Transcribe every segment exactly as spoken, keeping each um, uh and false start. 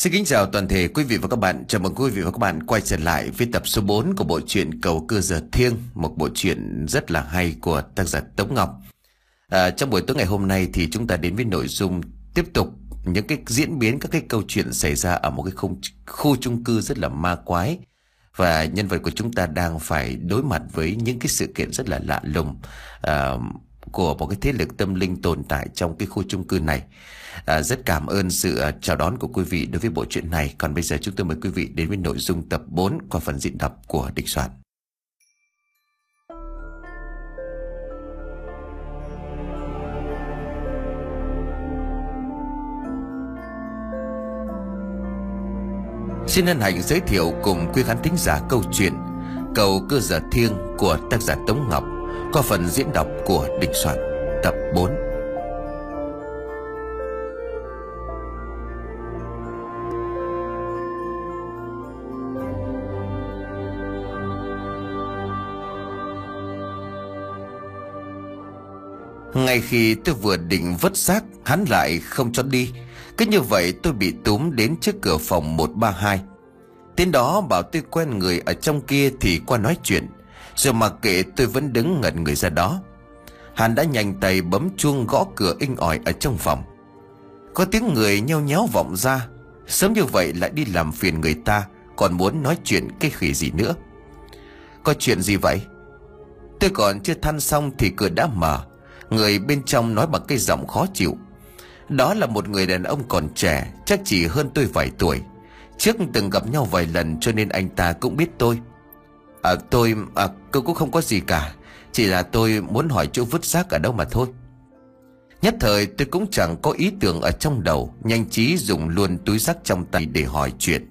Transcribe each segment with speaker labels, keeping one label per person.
Speaker 1: Xin kính chào toàn thể quý vị và các bạn. Chào mừng quý vị và các bạn quay trở lại với tập số bốn của bộ truyện Cầu Cưa Giờ Thiêng, một bộ truyện rất là hay của tác giả Tống Ngọc. À, trong buổi tối ngày hôm nay thì chúng ta đến với nội dung tiếp tục những cái diễn biến các cái câu chuyện xảy ra ở một cái khu, khu chung cư rất là ma quái, và nhân vật của chúng ta đang phải đối mặt với những cái sự kiện rất là lạ lùng à, của một cái thế lực tâm linh tồn tại trong cái khu chung cư này. À, rất cảm ơn sự uh, chào đón của quý vị đối với bộ truyện này. Còn bây giờ chúng tôi mời quý vị đến với nội dung tập bốn qua phần diễn đọc của Địch Soạn. Xin hân hạnh giới thiệu cùng quý khán thính giả câu chuyện Cầu Cưa Giờ Thiêng của tác giả Tống Ngọc qua phần diễn đọc của Địch Soạn, tập bốn. Ngay khi tôi vừa định vứt xác, hắn lại không cho đi. Cứ như vậy tôi bị túm đến trước cửa phòng một ba hai. Tên đó bảo tôi quen người ở trong kia thì qua nói chuyện. Rồi mặc kệ tôi vẫn đứng ngẩn người ra đó. Hắn đã nhanh tay bấm chuông gõ cửa inh ỏi ở trong phòng. Có tiếng người nheo nhéo vọng ra. Sớm như vậy lại đi làm phiền người ta, còn muốn nói chuyện cái khỉ gì nữa. Có chuyện gì vậy? Tôi còn chưa than xong thì cửa đã mở. Người bên trong nói bằng cái giọng khó chịu. Đó là một người đàn ông còn trẻ, chắc chỉ hơn tôi vài tuổi. Trước từng gặp nhau vài lần cho nên anh ta cũng biết tôi. À tôi, à tôi cũng không có gì cả. Chỉ là tôi muốn hỏi chỗ vứt xác ở đâu mà thôi. Nhất thời tôi cũng chẳng có ý tưởng ở trong đầu, nhanh trí dùng luôn túi xách trong tay để hỏi chuyện.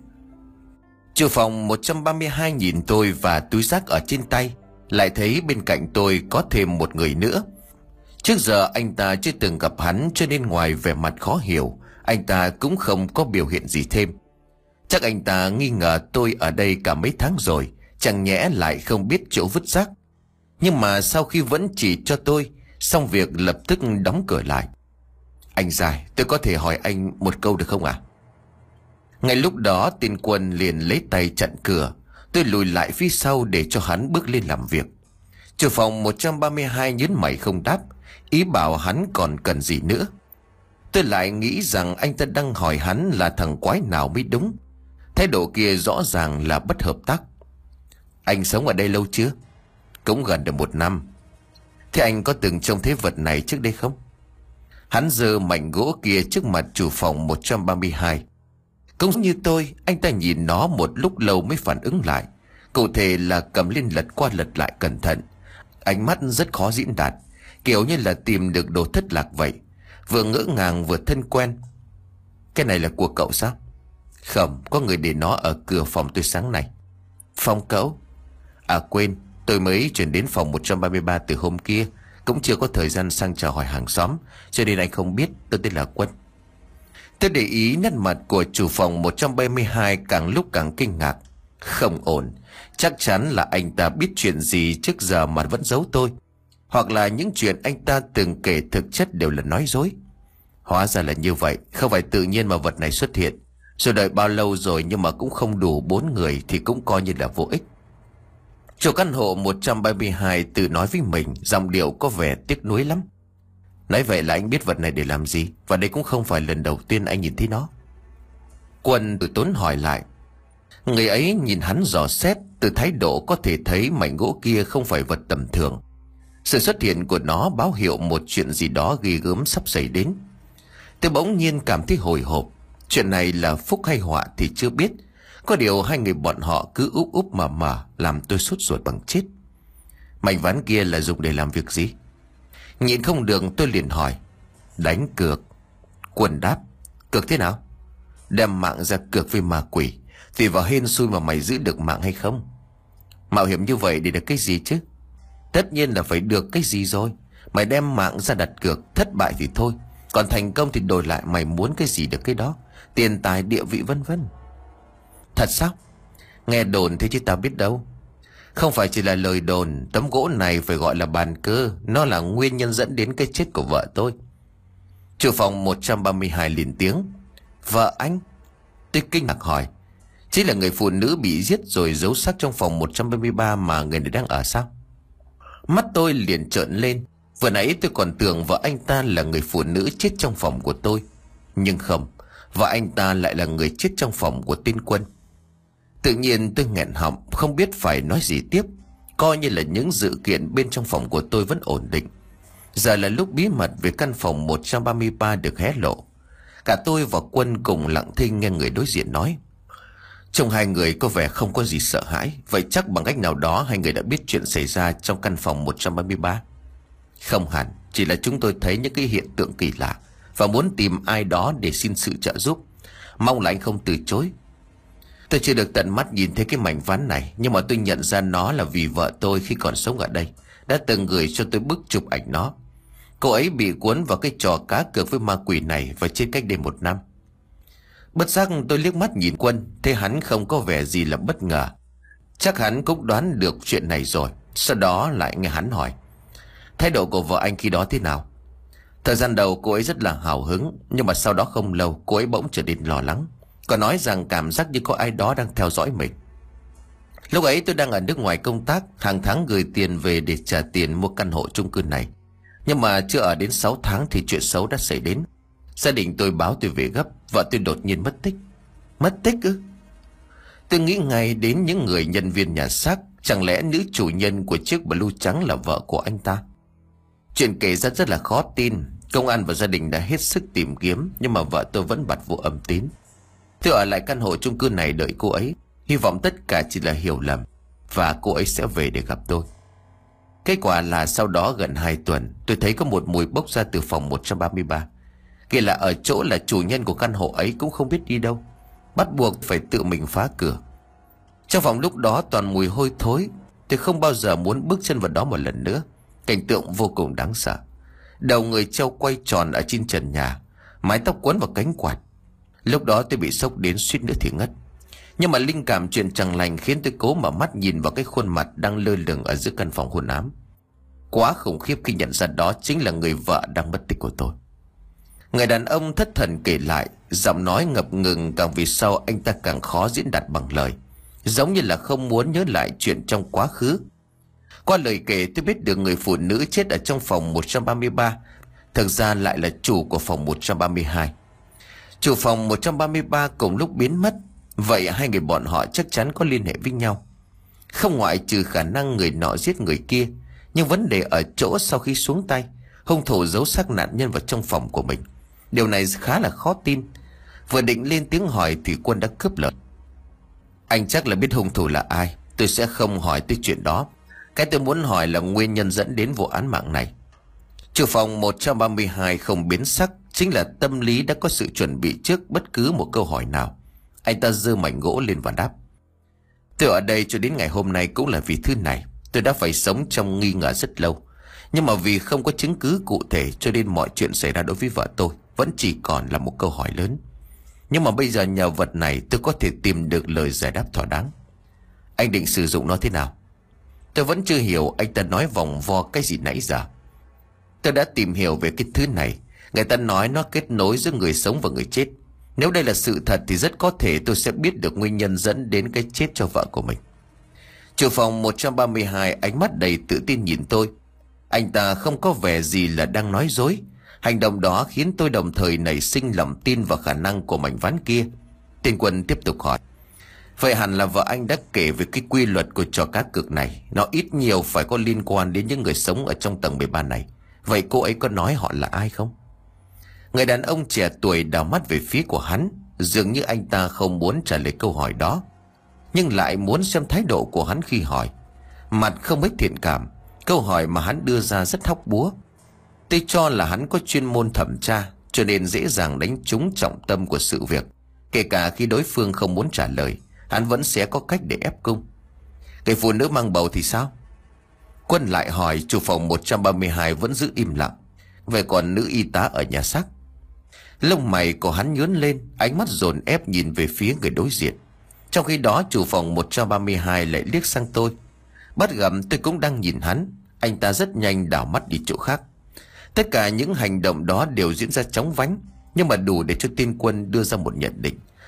Speaker 1: Chủ phòng một ba hai nhìn tôi và túi xách ở trên tay. Lại thấy bên cạnh tôi có thêm một người nữa. Trước giờ anh ta chưa từng gặp hắn, cho nên ngoài vẻ mặt khó hiểu, anh ta cũng không có biểu hiện gì thêm. Chắc anh ta nghi ngờ tôi ở đây cả mấy tháng rồi, chẳng nhẽ lại không biết chỗ vứt xác. Nhưng mà sau khi vẫn chỉ cho tôi, xong việc lập tức đóng cửa lại. Anh Dài, tôi có thể hỏi anh một câu được không ạ? Ngay lúc đó tên Quân liền lấy tay chặn cửa. Tôi lùi lại phía sau để cho hắn bước lên làm việc. Chủ phòng một ba hai nhớn mày không đáp, ý bảo hắn còn cần gì nữa. Tôi lại nghĩ rằng anh ta đang hỏi hắn là thằng quái nào mới đúng. Thái độ kia rõ ràng là bất hợp tác. Anh sống ở đây lâu chưa? Cũng gần được một năm. Thế anh có từng trông thấy vật này trước đây không? Hắn giơ mảnh gỗ kia trước mặt chủ phòng một ba hai. Cũng như tôi, anh ta nhìn nó một lúc lâu mới phản ứng lại. Cụ thể là cầm lên lật qua lật lại cẩn thận. Ánh mắt rất khó diễn đạt, kiểu như là tìm được đồ thất lạc vậy. Vừa ngỡ ngàng vừa thân quen. Cái này là của cậu sao? Không, có người để nó ở cửa phòng tôi sáng nay. Phòng cậu? À quên, tôi mới chuyển đến phòng một ba ba từ hôm kia. Cũng chưa có thời gian sang chào hỏi hàng xóm, cho nên anh không biết. Tôi tên là Quân. Tôi để ý nét mặt của chủ phòng một ba hai càng lúc càng kinh ngạc. Không ổn, chắc chắn là anh ta biết chuyện gì trước giờ mà vẫn giấu tôi. Hoặc là những chuyện anh ta từng kể thực chất đều là nói dối. Hóa ra là như vậy, không phải tự nhiên mà vật này xuất hiện. Rồi đợi bao lâu rồi nhưng mà cũng không đủ bốn người thì cũng coi như là vô ích. Chủ căn hộ một ba hai tự nói với mình, giọng điệu có vẻ tiếc nuối lắm. Nói vậy là anh biết vật này để làm gì, và đây cũng không phải lần đầu tiên anh nhìn thấy nó. Quân từ tốn hỏi lại. Người ấy nhìn hắn dò xét, từ thái độ có thể thấy mảnh gỗ kia không phải vật tầm thường. Sự xuất hiện của nó báo hiệu một chuyện gì đó ghê gớm sắp xảy đến. Tôi bỗng nhiên cảm thấy hồi hộp. Chuyện này là phúc hay họa thì chưa biết. Có điều hai người bọn họ cứ úp úp mà mà làm tôi sốt ruột bằng chết. Mảnh ván kia là dùng để làm việc gì? Nhịn không được tôi liền hỏi. Đánh cược. Quân đáp. Cược thế nào? Đem mạng ra cược với ma quỷ. Tùy vào hên xui mà mày giữ được mạng hay không. Mạo hiểm như vậy để được cái gì chứ? Tất nhiên là phải được cái gì rồi. Mày đem mạng ra đặt cược, thất bại thì thôi, còn thành công thì đổi lại mày muốn cái gì được cái đó. Tiền tài địa vị vân vân. Thật sao? Nghe đồn thế chứ tao biết đâu. Không phải chỉ là lời đồn. Tấm gỗ này phải gọi là bàn cờ. Nó là nguyên nhân dẫn đến cái chết của vợ tôi. Chủ phòng một ba hai liền tiếng. Vợ anh? Tôi kinh ngạc hỏi: Chính là người phụ nữ bị giết rồi giấu xác trong phòng một trăm ba mươi ba mà người này đang ở sao? Mắt tôi liền trợn lên. Vừa nãy tôi còn tưởng vợ anh ta là người phụ nữ chết trong phòng của tôi. Nhưng không, vợ anh ta lại là người chết trong phòng của tên Quân. Tự nhiên tôi nghẹn họng, không biết phải nói gì tiếp. Coi như là những sự kiện bên trong phòng của tôi vẫn ổn định. Giờ là lúc bí mật về căn phòng một trăm ba mươi ba được hé lộ. Cả tôi và Quân cùng lặng thinh nghe người đối diện nói. Trông hai người có vẻ không có gì sợ hãi. Vậy chắc bằng cách nào đó hai người đã biết chuyện xảy ra trong căn phòng một trăm ba mươi ba. Không hẳn, chỉ là chúng tôi thấy những cái hiện tượng kỳ lạ và muốn tìm ai đó để xin sự trợ giúp. Mong là anh không từ chối. Tôi chưa được tận mắt nhìn thấy cái mảnh ván này, nhưng mà tôi nhận ra nó là vì vợ tôi khi còn sống ở đây đã từng gửi cho tôi bức chụp ảnh nó. Cô ấy bị cuốn vào cái trò cá cược với ma quỷ này và chết cách đây một năm. Bất giác tôi liếc mắt nhìn Quân, thấy hắn không có vẻ gì là bất ngờ. Chắc hắn cũng đoán được chuyện này rồi. Sau đó lại nghe hắn hỏi: Thái độ của vợ anh khi đó thế nào? Thời gian đầu cô ấy rất là hào hứng, nhưng mà sau đó không lâu cô ấy bỗng trở nên lo lắng. Có nói rằng cảm giác như có ai đó đang theo dõi mình. Lúc ấy tôi đang ở nước ngoài công tác, hàng tháng gửi tiền về để trả tiền mua căn hộ chung cư này. Nhưng mà chưa ở đến sáu tháng thì chuyện xấu đã xảy đến. Gia đình tôi báo tôi về gấp, vợ tôi đột nhiên mất tích. Mất tích ư? Tôi nghĩ ngay đến những người nhân viên nhà xác. Chẳng lẽ nữ chủ nhân của chiếc blue trắng là vợ của anh ta? Chuyện kể ra rất là khó tin. Công an và gia đình đã hết sức tìm kiếm, nhưng mà vợ tôi vẫn bặt vô âm tín. Tôi ở lại căn hộ chung cư này đợi cô ấy, hy vọng tất cả chỉ là hiểu lầm và cô ấy sẽ về để gặp tôi. Kết quả là sau đó gần hai tuần, tôi thấy có một mùi bốc ra từ phòng một trăm ba mươi ba. Kỳ lạ ở chỗ là chủ nhân của căn hộ ấy cũng không biết đi đâu, bắt buộc phải tự mình phá cửa. Trong phòng lúc đó toàn mùi hôi thối. Tôi không bao giờ muốn bước chân vào đó một lần nữa. Cảnh tượng vô cùng đáng sợ. Đầu người treo quay tròn ở trên trần nhà, mái tóc quấn vào cánh quạt. Lúc đó tôi bị sốc đến suýt nữa thì ngất. Nhưng mà linh cảm chuyện chẳng lành khiến tôi cố mở mắt nhìn vào cái khuôn mặt đang lơ lửng ở giữa căn phòng hôn ám. Quá khủng khiếp khi nhận ra đó chính là người vợ đang mất tích của tôi. Người đàn ông thất thần kể lại, giọng nói ngập ngừng, càng vì sau anh ta càng khó diễn đạt bằng lời, giống như là không muốn nhớ lại chuyện trong quá khứ. Qua lời kể tôi biết được người phụ nữ chết ở trong phòng một trăm ba mươi ba thực ra lại là chủ của phòng một trăm ba mươi hai. Chủ phòng một trăm ba mươi ba cùng lúc biến mất. Vậy hai người bọn họ chắc chắn có liên hệ với nhau. Không ngoại trừ khả năng người nọ giết người kia, nhưng vấn đề ở chỗ sau khi xuống tay, hung thủ giấu xác nạn nhân vào trong phòng của mình. Điều này khá là khó tin. Vừa định lên tiếng hỏi thì Quân đã cướp lời: Anh chắc là biết hung thủ là ai. Tôi sẽ không hỏi tới chuyện đó. Cái tôi muốn hỏi là nguyên nhân dẫn đến vụ án mạng này. Chủ phòng một trăm ba mươi hai không biến sắc, chính là tâm lý đã có sự chuẩn bị trước bất cứ một câu hỏi nào. Anh ta giơ mảnh gỗ lên và đáp: Tôi ở đây cho đến ngày hôm nay cũng là vì thứ này. Tôi đã phải sống trong nghi ngờ rất lâu, nhưng mà vì không có chứng cứ cụ thể cho nên mọi chuyện xảy ra đối với vợ tôi vẫn chỉ còn là một câu hỏi lớn. Nhưng mà bây giờ nhờ vật này tôi có thể tìm được lời giải đáp thỏa đáng. Anh định sử dụng nó thế nào? Tôi vẫn chưa hiểu anh ta nói vòng vo cái gì nãy giờ. Tôi đã tìm hiểu về cái thứ này. Người ta nói nó kết nối giữa người sống và người chết. Nếu đây là sự thật thì rất có thể tôi sẽ biết được nguyên nhân dẫn đến cái chết cho vợ của mình. Chủ phòng một trăm ba mươi hai ánh mắt đầy tự tin nhìn tôi. Anh ta không có vẻ gì là đang nói dối. Hành động đó khiến tôi đồng thời nảy sinh lòng tin vào khả năng của mảnh ván kia. Tên Quân tiếp tục hỏi: Vậy hẳn là vợ anh đã kể về cái quy luật của trò cá cược này. Nó ít nhiều phải có liên quan đến những người sống ở trong tầng mười ba này. Vậy cô ấy có nói họ là ai không? Người đàn ông trẻ tuổi đảo mắt về phía của hắn, dường như anh ta không muốn trả lời câu hỏi đó, nhưng lại muốn xem thái độ của hắn khi hỏi. Mặt không mấy thiện cảm. Câu hỏi mà hắn đưa ra rất hóc búa. Tôi cho là hắn có chuyên môn thẩm tra, cho nên dễ dàng đánh trúng trọng tâm của sự việc. Kể cả khi đối phương không muốn trả lời, hắn vẫn sẽ có cách để ép cung. Cái phụ nữ mang bầu thì sao? Quân lại hỏi. Chủ phòng một trăm ba mươi hai vẫn giữ im lặng. Vậy còn nữ y tá ở nhà xác? Lông mày của hắn nhướng lên, ánh mắt dồn ép nhìn về phía người đối diện. Trong khi đó chủ phòng một trăm ba mươi hai lại liếc sang tôi. Bắt gặp tôi cũng đang nhìn hắn, anh ta rất nhanh đảo mắt đi chỗ khác. Tất cả những hành động đó đều diễn ra chóng vánh, nhưng mà đủ để cho tên Quân đưa ra một nhận định.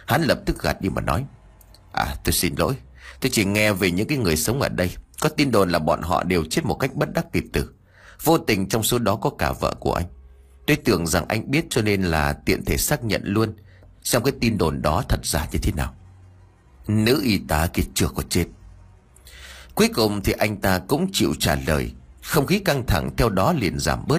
Speaker 1: Hắn lập tức gạt đi mà nói: À, tôi xin lỗi. Tôi chỉ nghe về những cái người sống ở đây. Có tin đồn là bọn họ đều chết một cách bất đắc kỳ tử. Vô tình trong số đó có cả vợ của anh. Tôi tưởng rằng anh biết cho nên là tiện thể xác nhận luôn xem cái tin đồn đó thật giả như thế nào. Nữ y tá kia chưa có chết. Cuối cùng thì anh ta cũng chịu trả lời. Không khí căng thẳng theo đó liền giảm bớt.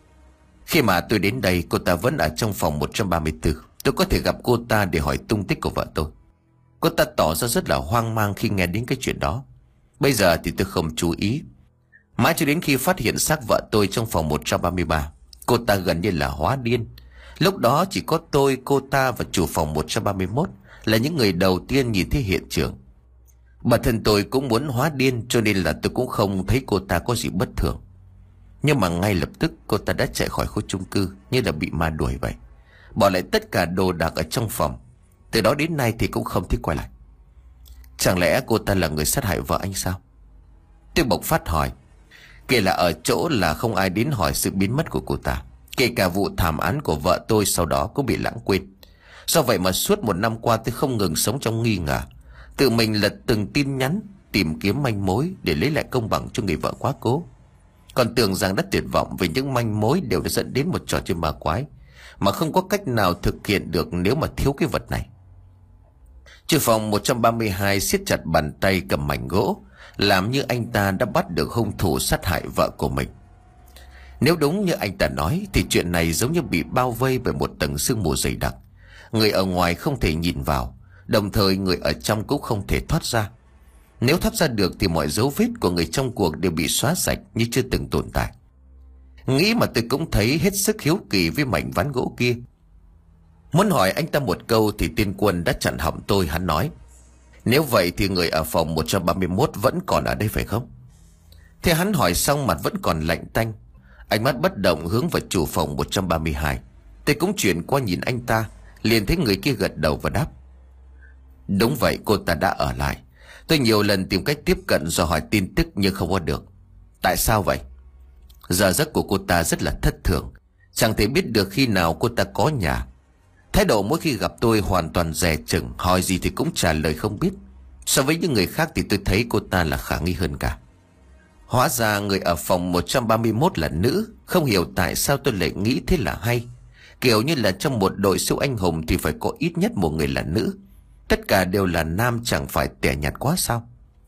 Speaker 1: Khi mà tôi đến đây, cô ta vẫn ở trong phòng một trăm ba mươi tư. Tôi có thể gặp cô ta để hỏi tung tích của vợ tôi. Cô ta tỏ ra rất là hoang mang khi nghe đến cái chuyện đó. Bây giờ thì tôi không chú ý. Mãi cho đến khi phát hiện xác vợ tôi trong phòng một trăm ba mươi ba, cô ta gần như là hóa điên. Lúc đó chỉ có tôi, cô ta và chủ phòng một trăm ba mươi mốt là những người đầu tiên nhìn thấy hiện trường. Bản thân tôi cũng muốn hóa điên cho nên là tôi cũng không thấy cô ta có gì bất thường. Nhưng mà ngay lập tức cô ta đã chạy khỏi khu chung cư như là bị ma đuổi vậy. Bỏ lại tất cả đồ đạc ở trong phòng. Từ đó đến nay thì cũng không thích quay lại. Chẳng lẽ cô ta là người sát hại vợ anh sao? Tôi bộc phát hỏi. Kể là ở chỗ là không ai đến hỏi sự biến mất của cô ta. Kể cả vụ thảm án của vợ tôi sau đó cũng bị lãng quên. Do vậy mà suốt một năm qua tôi không ngừng sống trong nghi ngờ. Tự mình lật từng tin nhắn tìm kiếm manh mối để lấy lại công bằng cho người vợ quá cố. Còn tưởng rằng đã tuyệt vọng vì những manh mối đều đã dẫn đến một trò chơi ma quái mà không có cách nào thực hiện được nếu mà thiếu cái vật này. Chủ phòng một trăm ba mươi hai siết chặt bàn tay cầm mảnh gỗ, làm như anh ta đã bắt được hung thủ sát hại vợ của mình. Nếu đúng như anh ta nói thì chuyện này giống như bị bao vây bởi một tầng sương mù dày đặc. Người ở ngoài không thể nhìn vào, đồng thời người ở trong cũng không thể thoát ra. Nếu thoát ra được thì mọi dấu vết của người trong cuộc đều bị xóa sạch như chưa từng tồn tại. Nghĩ mà tôi cũng thấy hết sức hiếu kỳ với mảnh ván gỗ kia. Muốn hỏi anh ta một câu thì Tiên Quân đã chặn họng tôi. Hắn nói: Nếu vậy thì người ở phòng một trăm ba mươi mốt vẫn còn ở đây phải không? Thế hắn hỏi xong mặt vẫn còn lạnh tanh. Ánh mắt bất động hướng vào chủ phòng một trăm ba mươi hai. Tôi cũng chuyển qua nhìn anh ta, liền thấy người kia gật đầu và đáp: Đúng vậy, cô ta đã ở lại. Tôi nhiều lần tìm cách tiếp cận dò hỏi tin tức nhưng không có được. Tại sao vậy? Giờ giấc của cô ta rất là thất thường, chẳng thể biết được khi nào cô ta có nhà. Thái độ mỗi khi gặp tôi hoàn toàn dè chừng, hỏi gì thì cũng trả lời không biết. So với những người khác thì tôi thấy cô ta là khả nghi hơn cả. Hóa ra người ở phòng một trăm ba mươi mốt là nữ. Không hiểu tại sao tôi lại nghĩ thế là hay. Kiểu như là trong một đội siêu anh hùng thì phải có ít nhất một người là nữ. Tất cả đều là nam chẳng phải tẻ nhạt quá sao?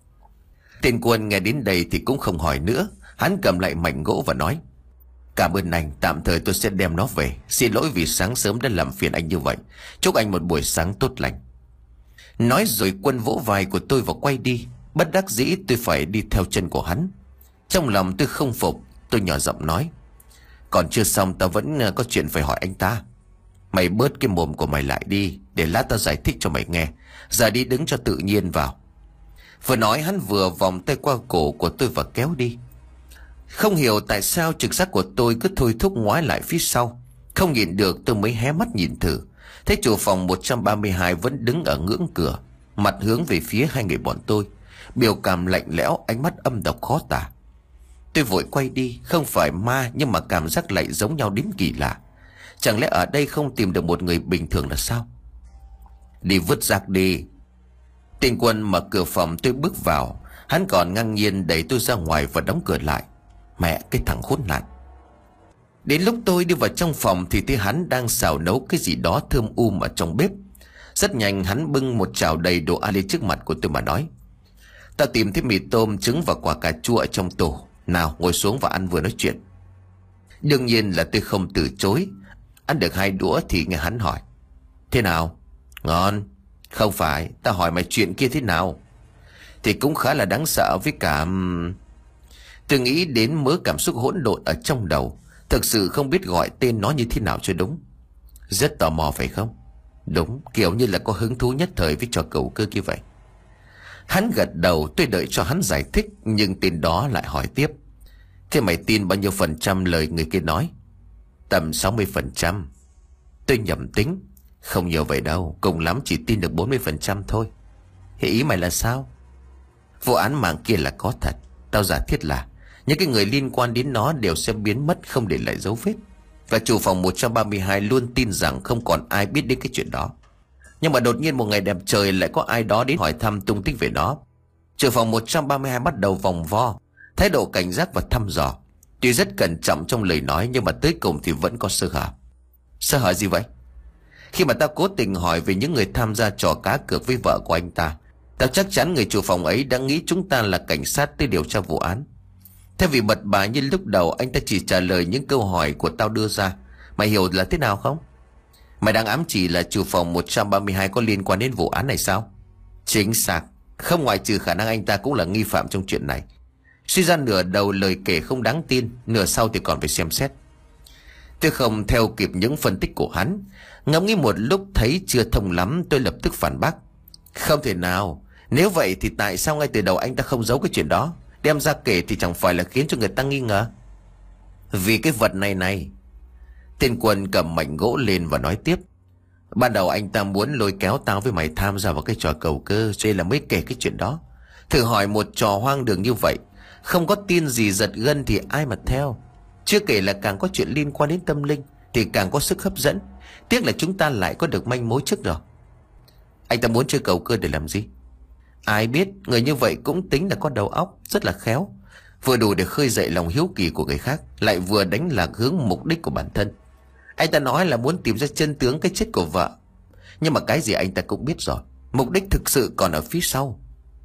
Speaker 1: Tên Quân nghe đến đây thì cũng không hỏi nữa. Hắn cầm lại mảnh gỗ và nói: Cảm ơn anh, tạm thời tôi sẽ đem nó về. Xin lỗi vì sáng sớm đã làm phiền anh như vậy. Chúc anh một buổi sáng tốt lành. Nói rồi Quân vỗ vai của tôi và quay đi. Bất đắc dĩ tôi phải đi theo chân của hắn. Trong lòng tôi không phục, tôi nhỏ giọng nói: Còn chưa xong, tao vẫn có chuyện phải hỏi anh ta. Mày bớt cái mồm của mày lại đi, để lát tao giải thích cho mày nghe. Giờ đi đứng cho tự nhiên vào. Vừa nói hắn vừa vòng tay qua cổ của tôi và kéo đi. Không hiểu tại sao trực giác của tôi cứ thôi thúc ngoái lại phía sau. Không nhìn được tôi mới hé mắt nhìn thử. Thấy chủ phòng một trăm ba mươi hai vẫn đứng ở ngưỡng cửa, mặt hướng về phía hai người bọn tôi, biểu cảm lạnh lẽo, ánh mắt âm độc khó tả. Tôi vội quay đi. Không phải ma nhưng mà cảm giác lại giống nhau đến kỳ lạ. Chẳng lẽ ở đây không tìm được một người bình thường là sao? Đi vứt rác đi. Tên Quân mở cửa phòng, tôi bước vào. Hắn còn ngang nhiên đẩy tôi ra ngoài và đóng cửa lại. Mẹ cái thằng khốn nạn. Đến lúc tôi đi vào trong phòng thì thấy hắn đang xào nấu cái gì đó thơm um ở trong bếp. Rất nhanh hắn bưng một chảo đầy đồ ăn lên trước mặt của tôi mà nói: Tao tìm thấy mì tôm, trứng và quả cà chua ở trong tủ. Nào ngồi xuống và ăn vừa nói chuyện. Đương nhiên là tôi không từ chối. Ăn được hai đũa thì nghe hắn hỏi: Thế nào? Ngon. Không phải, tao hỏi mày chuyện kia thế nào? Thì cũng khá là đáng sợ với cả... Tôi nghĩ đến mớ cảm xúc hỗn độn ở trong đầu. Thực sự không biết gọi tên nó như thế nào cho đúng. Rất tò mò phải không? Đúng, kiểu như là có hứng thú nhất thời với trò cầu cơ kia vậy. Hắn gật đầu. Tôi đợi cho hắn giải thích, nhưng tên đó lại hỏi tiếp: Thế mày tin bao nhiêu phần trăm lời người kia nói? Tầm sáu mươi phần trăm. Tôi nhầm tính: Không nhiều vậy đâu, cùng lắm chỉ tin được bốn mươi phần trăm thôi. Thế ý mày là sao? Vụ án mạng kia là có thật. Tao giả thiết là những cái người liên quan đến nó đều sẽ biến mất, không để lại dấu vết. Và chủ phòng một trăm ba mươi hai luôn tin rằng không còn ai biết đến cái chuyện đó. Nhưng mà đột nhiên một ngày đẹp trời lại có ai đó đến hỏi thăm tung tích về nó. Trưởng phòng một ba hai bắt đầu vòng vo, thái độ cảnh giác và thăm dò. Tuy rất cẩn trọng trong lời nói nhưng mà tới cùng thì vẫn có sơ hở. Sơ hở gì vậy? Khi mà tao cố tình hỏi về những người tham gia trò cá cược với vợ của anh ta, tao chắc chắn người chủ phòng ấy đã nghĩ chúng ta là cảnh sát tới điều tra vụ án. Thay vì bật bà như lúc đầu, anh ta chỉ trả lời những câu hỏi của tao đưa ra. Mày hiểu là thế nào không? Mày đang ám chỉ là chủ phòng một ba hai có liên quan đến vụ án này sao? Chính xác. Không ngoại trừ khả năng anh ta cũng là nghi phạm trong chuyện này. Suy ra nửa đầu lời kể không đáng tin, nửa sau thì còn phải xem xét. Tôi không theo kịp những phân tích của hắn. Ngẫm nghĩ một lúc thấy chưa thông lắm, tôi lập tức phản bác. Không thể nào. Nếu vậy thì tại sao ngay từ đầu anh ta không giấu cái chuyện đó? Đem ra kể thì chẳng phải là khiến cho người ta nghi ngờ. Vì cái vật này này. Tên Quân cầm mảnh gỗ lên và nói tiếp. Ban đầu anh ta muốn lôi kéo tao với mày tham gia vào cái trò cầu cơ, cho nên là mới kể cái chuyện đó. Thử hỏi một trò hoang đường như vậy, không có tin gì giật gân thì ai mà theo. Chưa kể là càng có chuyện liên quan đến tâm linh thì càng có sức hấp dẫn. Tiếc là chúng ta lại có được manh mối trước rồi. Anh ta muốn chơi cầu cơ để làm gì? Ai biết, người như vậy cũng tính là có đầu óc, rất là khéo. Vừa đủ để khơi dậy lòng hiếu kỳ của người khác, lại vừa đánh lạc hướng mục đích của bản thân. Anh ta nói là muốn tìm ra chân tướng cái chết của vợ. Nhưng mà cái gì anh ta cũng biết rồi. Mục đích thực sự còn ở phía sau.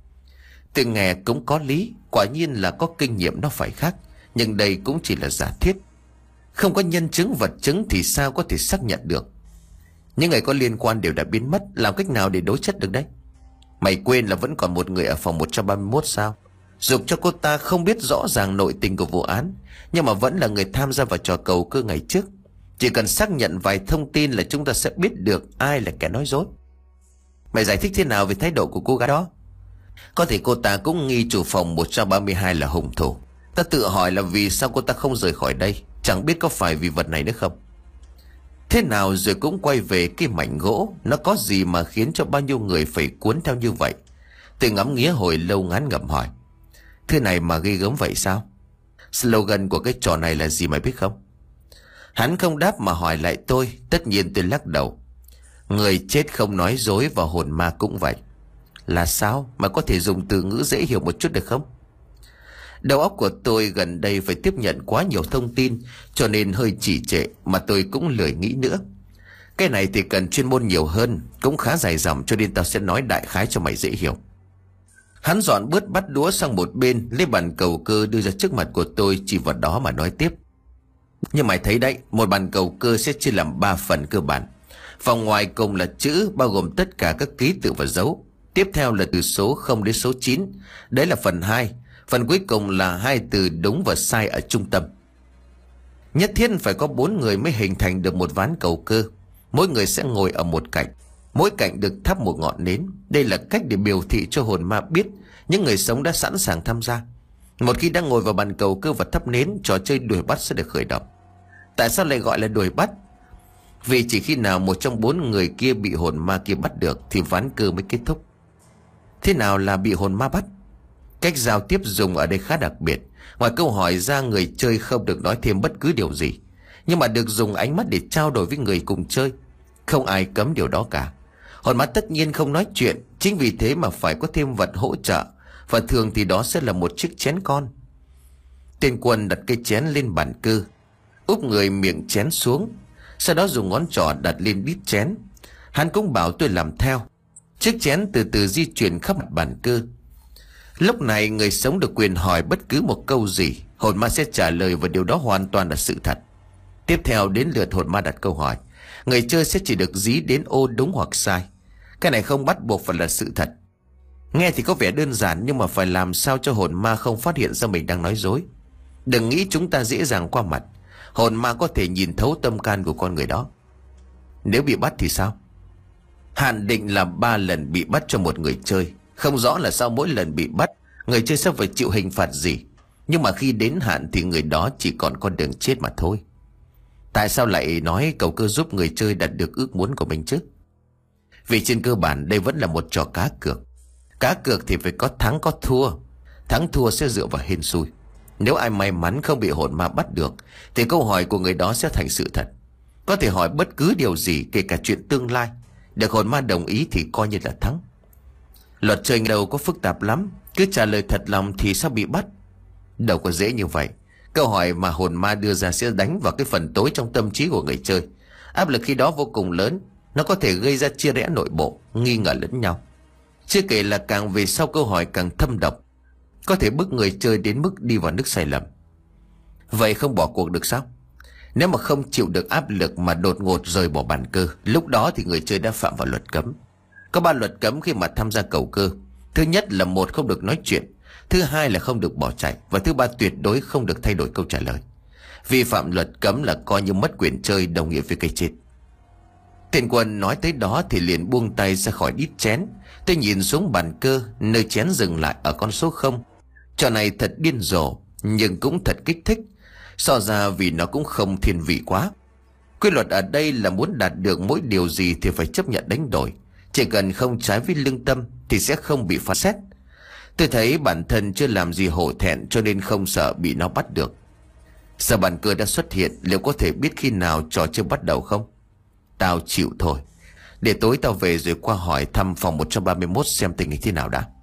Speaker 1: Từ nghe cũng có lý. Quả nhiên là có kinh nghiệm nó phải khác. Nhưng đây cũng chỉ là giả thiết. Không có nhân chứng vật chứng thì sao có thể xác nhận được. Những người có liên quan đều đã biến mất. Làm cách nào để đối chất được đấy? Mày quên là vẫn còn một người ở phòng một ba mốt sao? Dục cho cô ta không biết rõ ràng nội tình của vụ án, nhưng mà vẫn là người tham gia vào trò cầu cơ ngày trước. Chỉ cần xác nhận vài thông tin là chúng ta sẽ biết được ai là kẻ nói dối. Mày giải thích thế nào về thái độ của cô gái đó? Có thể cô ta cũng nghi chủ phòng một ba hai là hung thủ. Ta tự hỏi là vì sao cô ta không rời khỏi đây. Chẳng biết có phải vì vật này nữa không. Thế nào rồi cũng quay về cái mảnh gỗ. Nó có gì mà khiến cho bao nhiêu người phải cuốn theo như vậy? Tôi ngắm nghía hồi lâu ngán ngẩm hỏi. Thứ này mà ghê gớm vậy sao? Slogan của cái trò này là gì mày biết không? Hắn không đáp mà hỏi lại tôi. Tất nhiên tôi lắc đầu. Người chết không nói dối và hồn ma cũng vậy. Là sao? Mà có thể dùng từ ngữ dễ hiểu một chút được không? Đầu óc của tôi gần đây phải tiếp nhận quá nhiều thông tin, cho nên hơi trì trệ, mà tôi cũng lười nghĩ nữa. Cái này thì cần chuyên môn nhiều hơn, cũng khá dài dòng, cho nên tao sẽ nói đại khái cho mày dễ hiểu. Hắn dọn bớt bắt đũa sang một bên, lấy bàn cầu cơ đưa ra trước mặt của tôi, chỉ vào đó mà nói tiếp. Nhưng mày thấy đấy, một bàn cầu cơ sẽ chia làm ba phần cơ bản. Vòng ngoài cùng là chữ, bao gồm tất cả các ký tự và dấu. Tiếp theo là từ số không đến số chín. Đấy là phần hai. Phần cuối cùng là hai từ đúng và sai ở trung tâm. Nhất thiết phải có bốn người mới hình thành được một ván cầu cơ. Mỗi người sẽ ngồi ở một cạnh. Mỗi cạnh được thắp một ngọn nến. Đây là cách để biểu thị cho hồn ma biết những người sống đã sẵn sàng tham gia. Một khi đã ngồi vào bàn cầu cơ và thắp nến, trò chơi đuổi bắt sẽ được khởi động. Tại sao lại gọi là đuổi bắt? Vì chỉ khi nào một trong bốn người kia bị hồn ma kia bắt được thì ván cơ mới kết thúc. Thế nào là bị hồn ma bắt? Cách giao tiếp dùng ở đây khá đặc biệt. Ngoài câu hỏi ra, người chơi không được nói thêm bất cứ điều gì, nhưng mà được dùng ánh mắt để trao đổi với người cùng chơi. Không ai cấm điều đó cả. Hồn ma tất nhiên không nói chuyện, chính vì thế mà phải có thêm vật hỗ trợ, và thường thì đó sẽ là một chiếc chén con. Tên Quân đặt cây chén lên bàn cơ, úp người miệng chén xuống, sau đó dùng ngón trỏ đặt lên đít chén. Hắn cũng bảo tôi làm theo. Chiếc chén từ từ di chuyển khắp mặt bàn cơ. Lúc này người sống được quyền hỏi bất cứ một câu gì, hồn ma sẽ trả lời, và điều đó hoàn toàn là sự thật. Tiếp theo đến lượt hồn ma đặt câu hỏi. Người chơi sẽ chỉ được dí đến ô đúng hoặc sai. Cái này không bắt buộc phải là sự thật. Nghe thì có vẻ đơn giản, nhưng mà phải làm sao cho hồn ma không phát hiện ra mình đang nói dối. Đừng nghĩ chúng ta dễ dàng qua mặt. Hồn ma có thể nhìn thấu tâm can của con người đó. Nếu bị bắt thì sao? Hạn định là ba lần bị bắt cho một người chơi. Không rõ là sau mỗi lần bị bắt người chơi sẽ phải chịu hình phạt gì, nhưng mà khi đến hạn thì người đó chỉ còn con đường chết mà thôi. Tại sao lại nói cầu cơ giúp người chơi đạt được ước muốn của mình chứ? Vì trên cơ bản đây vẫn là một trò cá cược. Cá cược thì phải có thắng có thua. Thắng thua sẽ dựa vào hên xui. Nếu ai may mắn không bị hồn ma bắt được thì câu hỏi của người đó sẽ thành sự thật. Có thể hỏi bất cứ điều gì, kể cả chuyện tương lai, Được hồn ma đồng ý thì coi như là thắng. Luật chơi đâu có phức tạp lắm, cứ trả lời thật lòng thì sao bị bắt. Đâu có dễ như vậy. Câu hỏi mà hồn ma đưa ra sẽ đánh vào cái phần tối trong tâm trí của người chơi. Áp lực khi đó vô cùng lớn. Nó có thể gây ra chia rẽ nội bộ, nghi ngờ lẫn nhau. Chưa kể là càng về sau câu hỏi càng thâm độc, có thể bức người chơi đến mức đi vào nước sai lầm. Vậy không bỏ cuộc được sao? Nếu mà không chịu được áp lực mà đột ngột rời bỏ bàn cờ, lúc đó thì người chơi đã phạm vào luật cấm. Có ba luật cấm khi mà tham gia cầu cơ. Thứ nhất là một, không được nói chuyện. Thứ hai là không được bỏ chạy. Và thứ ba, tuyệt đối không được thay đổi câu trả lời. Vi phạm luật cấm là coi như mất quyền chơi, đồng nghĩa với cái chết. Thiên Quân nói tới đó thì liền buông tay ra khỏi đít chén. Tôi nhìn xuống bàn cơ, nơi chén dừng lại ở con số không. Trò này thật điên rồ, nhưng cũng thật kích thích. So ra vì nó cũng không thiên vị quá. Quy luật ở đây là muốn đạt được mỗi điều gì thì phải chấp nhận đánh đổi. Chỉ cần không trái với lương tâm thì sẽ không bị phán xét. Tôi thấy bản thân chưa làm gì hổ thẹn, cho nên không sợ bị nó bắt được. Giờ bàn cờ đã xuất hiện, liệu có thể biết khi nào trò chơi bắt đầu không? Tao chịu thôi. Để tối tao về rồi qua hỏi thăm phòng một trăm ba mươi mốt xem tình hình thế nào đã.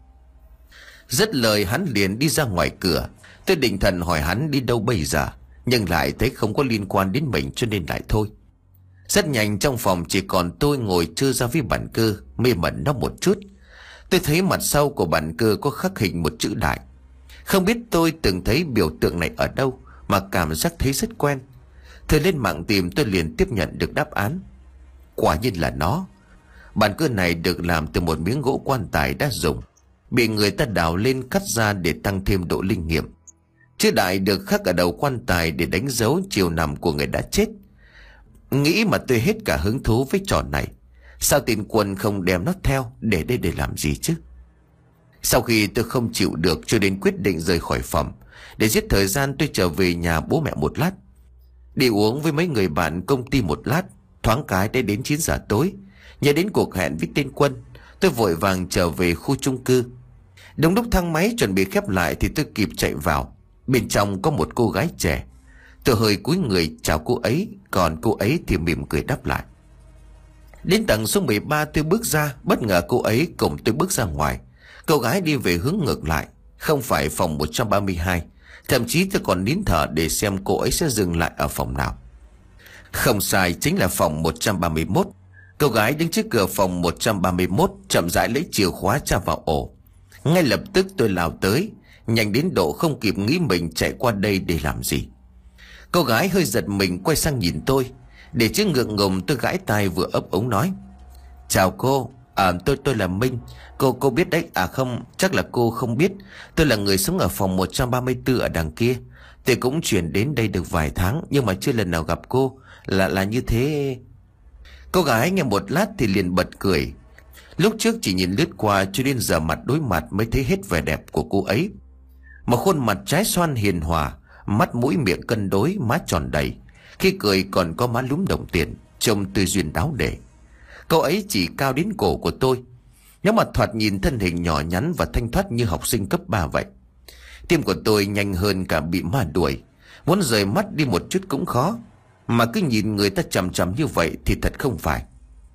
Speaker 1: Dứt lời hắn liền đi ra ngoài cửa. Tôi định thần hỏi hắn đi đâu bây giờ, nhưng lại thấy không có liên quan đến mình cho nên lại thôi. Rất nhanh trong phòng chỉ còn tôi ngồi chơi ra với bàn cờ, mê mẩn nó một chút. Tôi thấy mặt sau của bàn cờ có khắc hình một chữ đại. Không biết tôi từng thấy biểu tượng này ở đâu mà cảm giác thấy rất quen. Thời lên mạng tìm tôi liền tiếp nhận được đáp án. Quả nhiên là nó. Bàn cờ này được làm từ một miếng gỗ quan tài đã dùng, bị người ta đào lên cắt ra để tăng thêm độ linh nghiệm. Chữ đại được khắc ở đầu quan tài để đánh dấu chiều nằm của người đã chết. Nghĩ mà tôi hết cả hứng thú với trò này. Sao Thiên Quân không đem nó theo, để đây để làm gì chứ? Sau khi tôi không chịu được cho đến quyết định rời khỏi phòng. Để giết thời gian tôi trở về nhà bố mẹ một lát, đi uống với mấy người bạn công ty một lát. Thoáng cái đã đến chín giờ tối. Nhớ đến cuộc hẹn với Thiên Quân, tôi vội vàng trở về khu chung cư. Đúng lúc thang máy chuẩn bị khép lại thì tôi kịp chạy vào. Bên trong có một cô gái trẻ. Tôi hơi cúi người chào cô ấy, còn cô ấy thì mỉm cười đáp lại. Đến tầng số mười ba tôi bước ra, bất ngờ cô ấy cùng tôi bước ra ngoài. Cô gái đi về hướng ngược lại, không phải phòng một trăm ba mươi hai. Thậm chí tôi còn nín thở để xem cô ấy sẽ dừng lại ở phòng nào. Không sai, chính là phòng một trăm ba mươi mốt. Cô gái đứng trước cửa phòng một trăm ba mươi mốt, chậm rãi lấy chìa khóa tra vào ổ. Ngay lập tức tôi lao tới, nhanh đến độ không kịp nghĩ mình chạy qua đây để làm gì. Cô gái hơi giật mình quay sang nhìn tôi. Để chứ ngượng ngùng tôi gãi tai vừa ấp ống nói: Chào cô, à, tôi tôi là Minh. Cô cô biết đấy, à không, chắc là cô không biết. Tôi là người sống ở phòng một trăm ba mươi tư ở đằng kia. Tôi cũng chuyển đến đây được vài tháng, nhưng mà chưa lần nào gặp cô. Là là như thế. Cô gái nghe một lát thì liền bật cười. Lúc trước chỉ nhìn lướt qua, cho đến giờ mặt đối mặt mới thấy hết vẻ đẹp của cô ấy. Một khuôn mặt trái xoan hiền hòa, mắt mũi miệng cân đối, má tròn đầy. Khi cười còn có má lúm đồng tiền, trông tươi duyên đáo để. Cô ấy chỉ cao đến cổ của tôi, nhưng mà thoạt nhìn thân hình nhỏ nhắn và thanh thoát như học sinh cấp ba vậy. Tim của tôi nhanh hơn cả bị ma đuổi, muốn rời mắt đi một chút cũng khó. Mà cứ nhìn người ta chằm chằm như vậy thì thật không phải.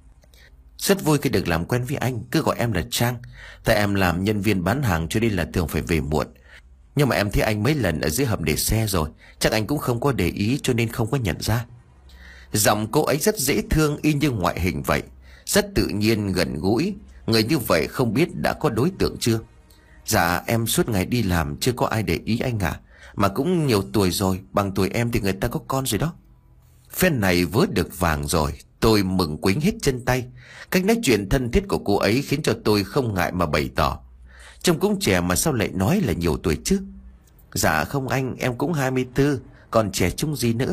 Speaker 1: Rất vui khi được làm quen với anh, cứ gọi em là Trang. Tại em làm nhân viên bán hàng cho nên là thường phải về muộn. Nhưng mà em thấy anh mấy lần ở dưới hầm để xe rồi, chắc anh cũng không có để ý cho nên không có nhận ra. Giọng cô ấy rất dễ thương, y như ngoại hình vậy, rất tự nhiên gần gũi. Người như vậy không biết đã có đối tượng chưa? Dạ em suốt ngày đi làm chưa có ai để ý anh à. Mà cũng nhiều tuổi rồi, bằng tuổi em thì người ta có con rồi đó. Phen này vớ được vàng rồi. Tôi mừng quính hết chân tay. Cách nói chuyện thân thiết của cô ấy khiến cho tôi không ngại mà bày tỏ: Trông cũng trẻ mà sao lại nói là nhiều tuổi chứ? Dạ không anh, em cũng hai mươi tư, còn trẻ chung gì nữa.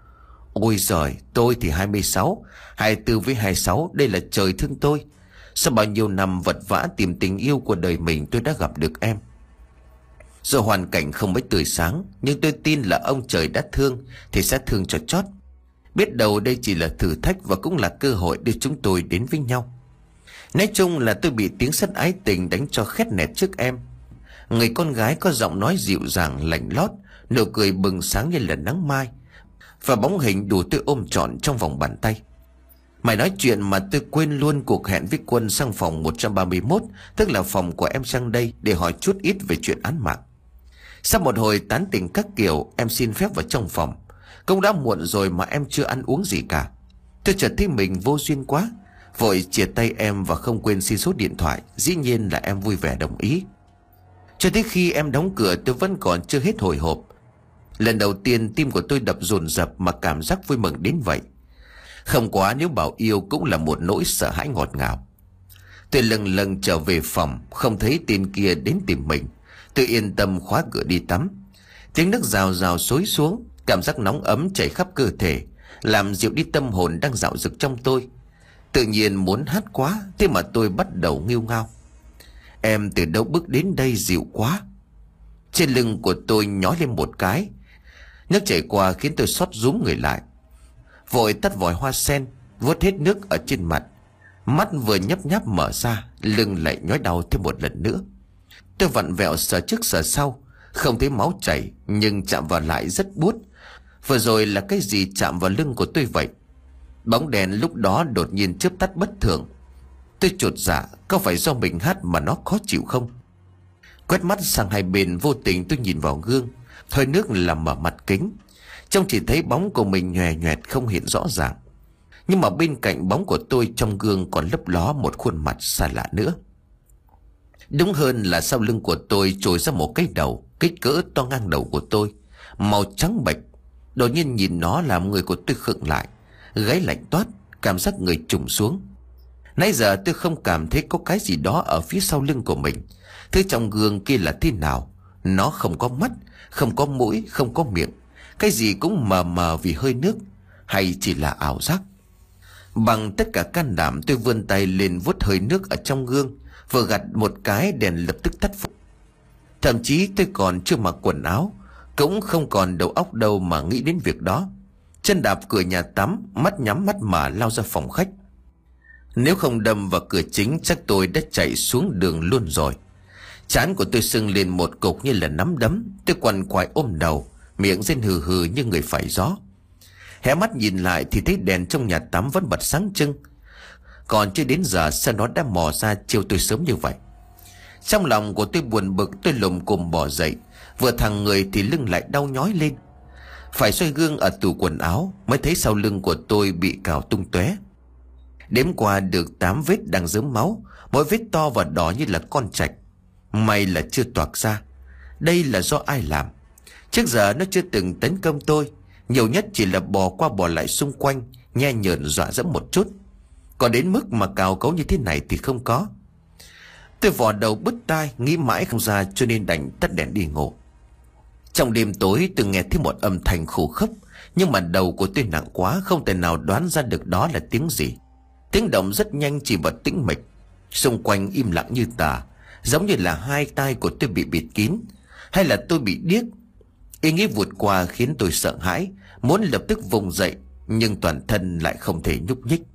Speaker 1: Ôi giời, tôi thì hai mươi sáu, hai mươi tư với hai mươi sáu, đây là trời thương tôi. Sau bao nhiêu năm vật vã tìm tình yêu của đời mình, tôi đã gặp được em. Dù hoàn cảnh không mấy tươi sáng, nhưng tôi tin là ông trời đã thương thì sẽ thương cho chót. Biết đâu đây chỉ là thử thách và cũng là cơ hội đưa chúng tôi đến với nhau. Nói chung là tôi bị tiếng sét ái tình đánh cho khét nẹt trước em. Người con gái có giọng nói dịu dàng lạnh lót, nụ cười bừng sáng như là nắng mai, và bóng hình đủ tôi ôm trọn trong vòng bàn tay. Mày nói chuyện mà tôi quên luôn cuộc hẹn với Quân sang phòng một trăm ba mươi mốt, tức là phòng của em sang đây để hỏi chút ít về chuyện án mạng. Sau một hồi tán tỉnh các kiểu, em xin phép vào trong phòng. Cũng đã muộn rồi mà em chưa ăn uống gì cả. Tôi chợt thấy mình vô duyên quá, vội chia tay em và không quên xin số điện thoại. Dĩ nhiên là em vui vẻ đồng ý. Cho tới khi em đóng cửa tôi vẫn còn chưa hết hồi hộp. Lần đầu tiên tim của tôi đập dồn dập mà cảm giác vui mừng đến vậy. Không quá nếu bảo yêu cũng là một nỗi sợ hãi ngọt ngào. Tôi lâng lâng trở về phòng, không thấy tên kia đến tìm mình. Tôi yên tâm khóa cửa đi tắm. Tiếng nước rào rào xối xuống, cảm giác nóng ấm chảy khắp cơ thể, làm dịu đi tâm hồn đang dạo dực trong tôi. Tự nhiên muốn hát quá, thế mà tôi bắt đầu nghêu ngao. Em từ đâu bước đến đây dịu quá. Trên lưng của tôi nhói lên một cái. Nước chảy qua khiến tôi xót rúm người lại. Vội tắt vòi hoa sen, vuốt hết nước ở trên mặt. Mắt vừa nhấp nháp mở ra, lưng lại nhói đau thêm một lần nữa. Tôi vặn vẹo sờ trước sờ sau, không thấy máu chảy, nhưng chạm vào lại rất buốt. Vừa rồi là cái gì chạm vào lưng của tôi vậy? Bóng đèn lúc đó đột nhiên chớp tắt bất thường. Tôi chột dạ, có phải do mình hát mà nó khó chịu không? Quét mắt sang hai bên, vô tình tôi nhìn vào gương. Hơi nước làm mở mặt kính, trông chỉ thấy bóng của mình nhòe nhòe không hiện rõ ràng. Nhưng mà bên cạnh bóng của tôi trong gương còn lấp ló một khuôn mặt xa lạ nữa. Đúng hơn là sau lưng của tôi trồi ra một cái đầu, kích cỡ to ngang đầu của tôi, màu trắng bệch. Đột nhiên nhìn nó làm người của tôi khựng lại, gáy lạnh toát, cảm giác người trùng xuống. Nãy giờ tôi không cảm thấy có cái gì đó ở phía sau lưng của mình. Thứ trong gương kia là thế nào? Nó không có mắt, không có mũi, không có miệng. Cái gì cũng mờ mờ vì hơi nước, hay chỉ là ảo giác? Bằng tất cả can đảm tôi vươn tay lên vuốt hơi nước ở trong gương. Vừa gặt một cái đèn lập tức tắt phục. Thậm chí tôi còn chưa mặc quần áo, cũng không còn đầu óc đâu mà nghĩ đến việc đó. Chân đạp cửa nhà tắm, mắt nhắm mắt mở lao ra phòng khách. Nếu không đâm vào cửa chính chắc tôi đã chạy xuống đường luôn rồi. Trán của tôi sưng lên một cục như là nắm đấm. Tôi quằn quại ôm đầu, miệng rên hừ hừ như người phải gió. Hé mắt nhìn lại thì thấy đèn trong nhà tắm vẫn bật sáng trưng. Còn chưa đến giờ sao nó đã mò ra chiều tôi sớm như vậy? Trong lòng của tôi buồn bực, tôi lồm cồm bò dậy. Vừa thẳng người thì lưng lại đau nhói lên. Phải xoay gương ở tủ quần áo mới thấy sau lưng của tôi bị cào tung tóe. Đếm qua được tám vết đang rớm máu, mỗi vết to và đỏ như là con trạch. May là chưa toạc ra. Đây là do ai làm? Trước giờ nó chưa từng tấn công tôi, nhiều nhất chỉ là bò qua bò lại xung quanh, nhe nhờn dọa dẫm một chút. Còn đến mức mà cào cấu như thế này thì không có. Tôi vò đầu bứt tai, nghĩ mãi không ra cho nên đành tắt đèn đi ngủ. Trong đêm tối tôi nghe thấy một âm thanh khủ khốc, nhưng mà đầu của tôi nặng quá, không thể nào đoán ra được đó là tiếng gì. Tiếng động rất nhanh chỉ vào tĩnh mịch. Xung quanh im lặng như tờ, giống như là hai tai của tôi bị bịt kín, hay là tôi bị điếc. Ý nghĩ vụt qua khiến tôi sợ hãi, muốn lập tức vùng dậy, nhưng toàn thân lại không thể nhúc nhích.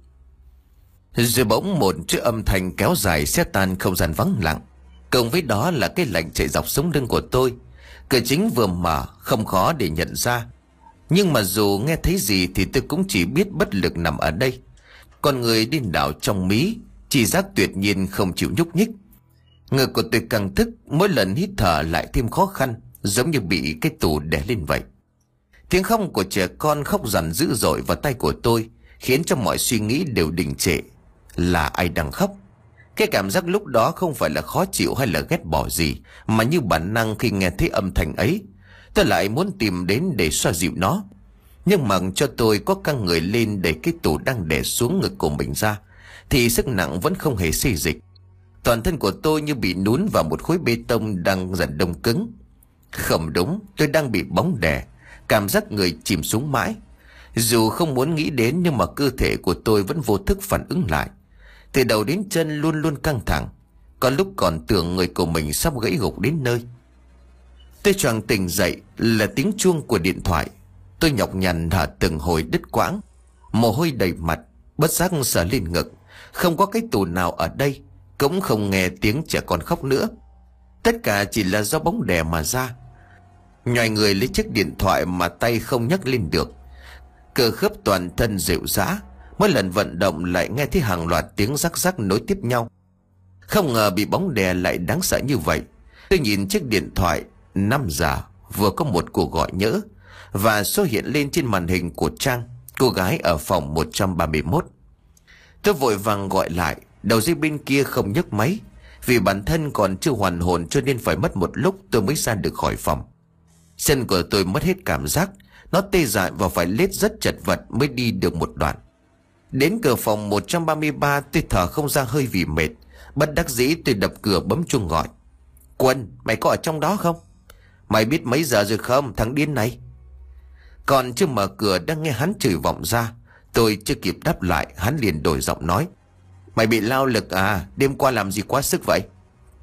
Speaker 1: Rồi bỗng một chữ âm thanh kéo dài xé tan không gian vắng lặng. Cộng với đó là cái lạnh chạy dọc sống lưng của tôi. Cửa chính vừa mở, không khó để nhận ra. Nhưng mà dù nghe thấy gì thì tôi cũng chỉ biết bất lực nằm ở đây. Con người điên đảo trong mí, chỉ giác tuyệt nhiên không chịu nhúc nhích. Ngực của tôi căng thức, mỗi lần hít thở lại thêm khó khăn, giống như bị cái tủ đè lên vậy. Tiếng khóc của trẻ con khóc dằn dữ dội vào tay của tôi, khiến cho mọi suy nghĩ đều đình trệ. Là ai đang khóc? Cái cảm giác lúc đó không phải là khó chịu hay là ghét bỏ gì, mà như bản năng khi nghe thấy âm thanh ấy, tôi lại muốn tìm đến để xoa dịu nó. Nhưng mà cho tôi có căng người lên để cái tủ đang đè xuống ngực của mình ra, thì sức nặng vẫn không hề xê dịch. Toàn thân của tôi như bị nún vào một khối bê tông đang dần đông cứng. Không đúng, tôi đang bị bóng đè, cảm giác người chìm xuống mãi. Dù không muốn nghĩ đến nhưng mà cơ thể của tôi vẫn vô thức phản ứng lại. Từ đầu đến chân luôn luôn căng thẳng, có lúc còn tưởng người của mình sắp gãy gục đến nơi. Tôi choàng tỉnh dậy là tiếng chuông của điện thoại. Tôi nhọc nhằn thở từng hồi đứt quãng, mồ hôi đầy mặt, bất giác sờ lên ngực. Không có cái tủ nào ở đây, cũng không nghe tiếng trẻ con khóc nữa. Tất cả chỉ là do bóng đè mà ra. Nhòi người lấy chiếc điện thoại mà tay không nhấc lên được. Cơ khớp toàn thân rệu rã, Mỗi lần vận động lại nghe thấy hàng loạt tiếng rắc rắc nối tiếp nhau. Không ngờ bị bóng đè lại đáng sợ như vậy. Tôi nhìn chiếc điện thoại năm giờ, vừa có một cuộc gọi nhỡ và số hiện lên trên màn hình của Trang, cô gái ở phòng một trăm ba mươi mốt. Tôi vội vàng gọi lại, đầu dây bên kia không nhấc máy. Vì bản thân còn chưa hoàn hồn cho nên phải mất một lúc tôi mới ra được khỏi phòng. Chân của tôi mất hết cảm giác, nó tê dại và phải lết rất chật vật mới đi được một đoạn. Đến cửa phòng một trăm ba mươi ba tôi thở không ra hơi vì mệt. Bất đắc dĩ tôi đập cửa bấm chuông gọi. Quân, mày có ở trong đó không? Mày biết mấy giờ rồi không, thằng điên này? Còn chưa mở cửa đang nghe hắn chửi vọng ra. Tôi chưa kịp đáp lại, hắn liền đổi giọng nói. Mày bị lao lực à, đêm qua làm gì quá sức vậy?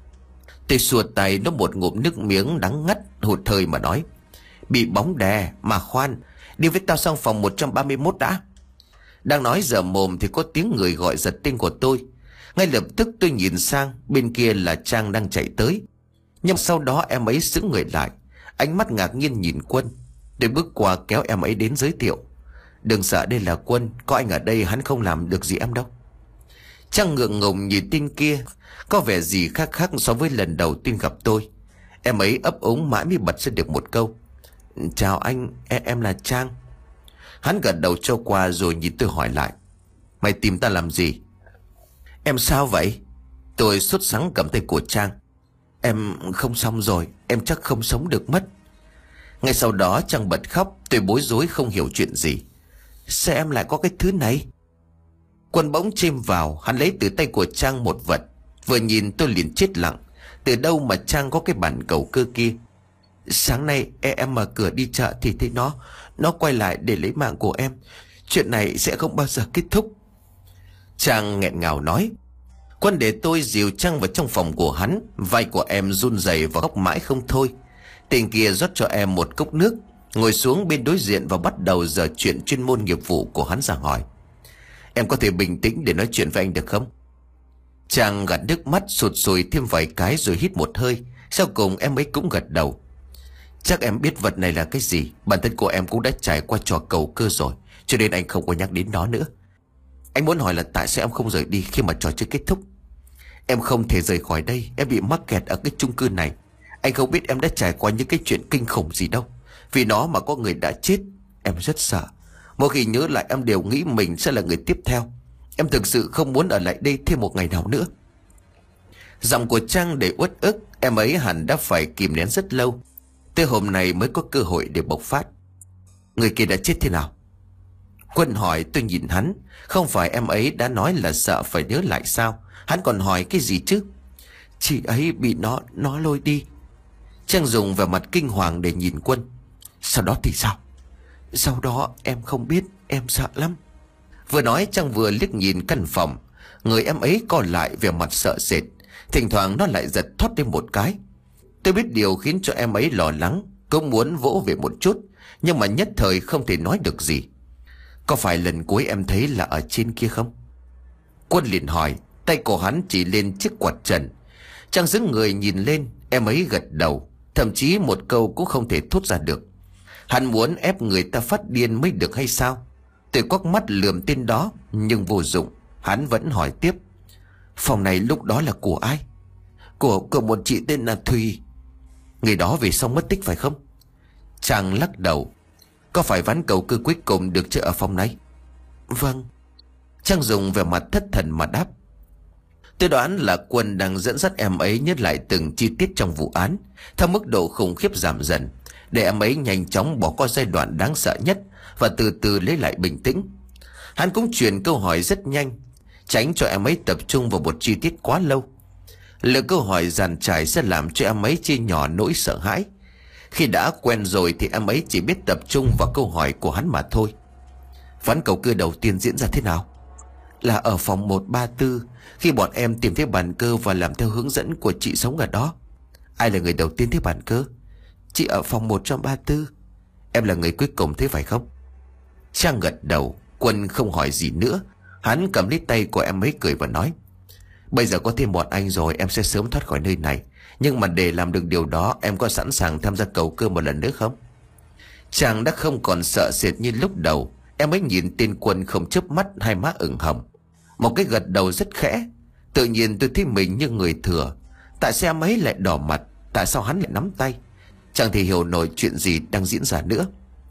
Speaker 1: Tôi xua tay nó một ngụm nước miếng đắng ngắt, hụt hơi mà nói. Bị bóng đè, mà khoan, đi với tao sang phòng một trăm ba mươi mốt đã. Đang nói dở mồm thì có tiếng người gọi giật tên của tôi. Ngay lập tức tôi nhìn sang, bên kia là Trang đang chạy tới. Nhưng sau đó em ấy sững người lại, ánh mắt ngạc nhiên nhìn Quân. Tôi bước qua kéo em ấy đến giới thiệu. Đừng sợ, đây là Quân, có anh ở đây hắn không làm được gì em đâu. Trang ngượng ngùng nhìn tên kia, có vẻ gì khác khác so với lần đầu tiên gặp tôi. Em ấy ấp úng mãi mới bật ra được một câu. Chào anh, em, em là Trang. Hắn gật đầu cho qua rồi nhìn tôi hỏi lại. Mày tìm ta làm gì? Em sao vậy? Tôi sốt sắng cầm tay của Trang. Em không xong rồi, em chắc không sống được mất. Ngay sau đó Trang bật khóc. Tôi bối rối không hiểu chuyện gì. Sao em lại có cái thứ này? Quân bỗng chêm vào, hắn lấy từ tay của Trang một vật. Vừa nhìn tôi liền chết lặng. Từ đâu mà Trang có cái bản cầu cơ kia? Sáng nay em mở cửa đi chợ thì thấy nó Nó quay lại để lấy mạng của em. Chuyện này sẽ không bao giờ kết thúc. Trang nghẹn ngào nói. Quân để tôi dìu Trang vào trong phòng của hắn. Vai của em run rẩy và khóc mãi không thôi. Tên kia rót cho em một cốc nước, ngồi xuống bên đối diện và bắt đầu dở chuyện chuyên môn nghiệp vụ của hắn ra hỏi. Em có thể bình tĩnh để nói chuyện với anh được không? Trang gạt nước mắt sụt sùi thêm vài cái rồi hít một hơi. Sau cùng em ấy cũng gật đầu. Chắc em biết vật này là cái gì. Bản thân của em cũng đã trải qua trò cầu cơ rồi, cho nên anh không có nhắc đến nó nữa. Anh muốn hỏi là tại sao em không rời đi khi mà trò chưa kết thúc? Em không thể rời khỏi đây. Em bị mắc kẹt ở cái chung cư này. Anh không biết em đã trải qua những cái chuyện kinh khủng gì đâu. Vì nó mà có người đã chết. Em rất sợ. Mỗi khi nhớ lại em đều nghĩ mình sẽ là người tiếp theo. Em thực sự không muốn ở lại đây thêm một ngày nào nữa. Giọng của Trang để uất ức. Em ấy hẳn đã phải kìm nén rất lâu. Tới hôm nay mới có cơ hội để bộc phát. Người kia đã chết thế nào? Quân hỏi. Tôi nhìn hắn. Không phải em ấy đã nói là sợ phải nhớ lại sao? Hắn còn hỏi cái gì chứ? Chị ấy bị nó Nó lôi đi. Trang dùng vẻ mặt kinh hoàng để nhìn Quân. Sau đó thì sao? Sau đó em không biết. Em sợ lắm. Vừa nói Trang vừa liếc nhìn căn phòng. Người em ấy co lại vẻ mặt sợ sệt. Thỉnh thoảng nó lại giật thoát đi một cái. Tôi biết điều khiến cho em ấy lo lắng, cũng muốn vỗ về một chút, nhưng mà nhất thời không thể nói được gì. Có phải lần cuối em thấy là ở trên kia không? Quân liền hỏi. Tay của hắn chỉ lên chiếc quạt trần. Trang đứng người nhìn lên. Em ấy gật đầu. Thậm chí một câu cũng không thể thốt ra được. Hắn muốn ép người ta phát điên mới được hay sao? Tôi quắc mắt lườm tên đó, nhưng vô dụng. Hắn vẫn hỏi tiếp. Phòng này lúc đó là của ai? Của, của một chị tên là Thùy. Người đó về xong mất tích phải không? Trang lắc đầu. Có phải ván cầu cơ cuối cùng được chơi ở phòng này? Vâng. Trang dùng vẻ mặt thất thần mà đáp. Tôi đoán là Quân đang dẫn dắt em ấy nhớ lại từng chi tiết trong vụ án, theo mức độ khủng khiếp giảm dần, để em ấy nhanh chóng bỏ qua giai đoạn đáng sợ nhất và từ từ lấy lại bình tĩnh. Hắn cũng chuyển câu hỏi rất nhanh, tránh cho em ấy tập trung vào một chi tiết quá lâu. Lời câu hỏi dàn trải sẽ làm cho em ấy chia nhỏ nỗi sợ hãi. Khi đã quen rồi thì em ấy chỉ biết tập trung vào câu hỏi của hắn mà thôi. Ván cầu cưa đầu tiên diễn ra thế nào? Là ở phòng một ba tư, khi bọn em tìm thấy bàn cơ và làm theo hướng dẫn của chị sống ở đó. Ai là người đầu tiên thấy bàn cơ? Chị ở phòng một ba tư. Em là người cuối cùng thấy phải không? Trang gật đầu. Quân không hỏi gì nữa. Hắn cầm lấy tay của em ấy cười và nói. Bây giờ có thêm bọn anh rồi, em sẽ sớm thoát khỏi nơi này. Nhưng mà để làm được điều đó, em có sẵn sàng tham gia cầu cơ một lần nữa không? Chàng đã không còn sợ sệt như lúc đầu. Em ấy nhìn tên Quân không chớp mắt, hai má ửng hồng. Một cái gật đầu rất khẽ. Tự nhiên tôi thấy mình như người thừa. Tại sao em ấy lại đỏ mặt? Tại sao hắn lại nắm tay? Chẳng thể hiểu nổi chuyện gì đang diễn ra nữa.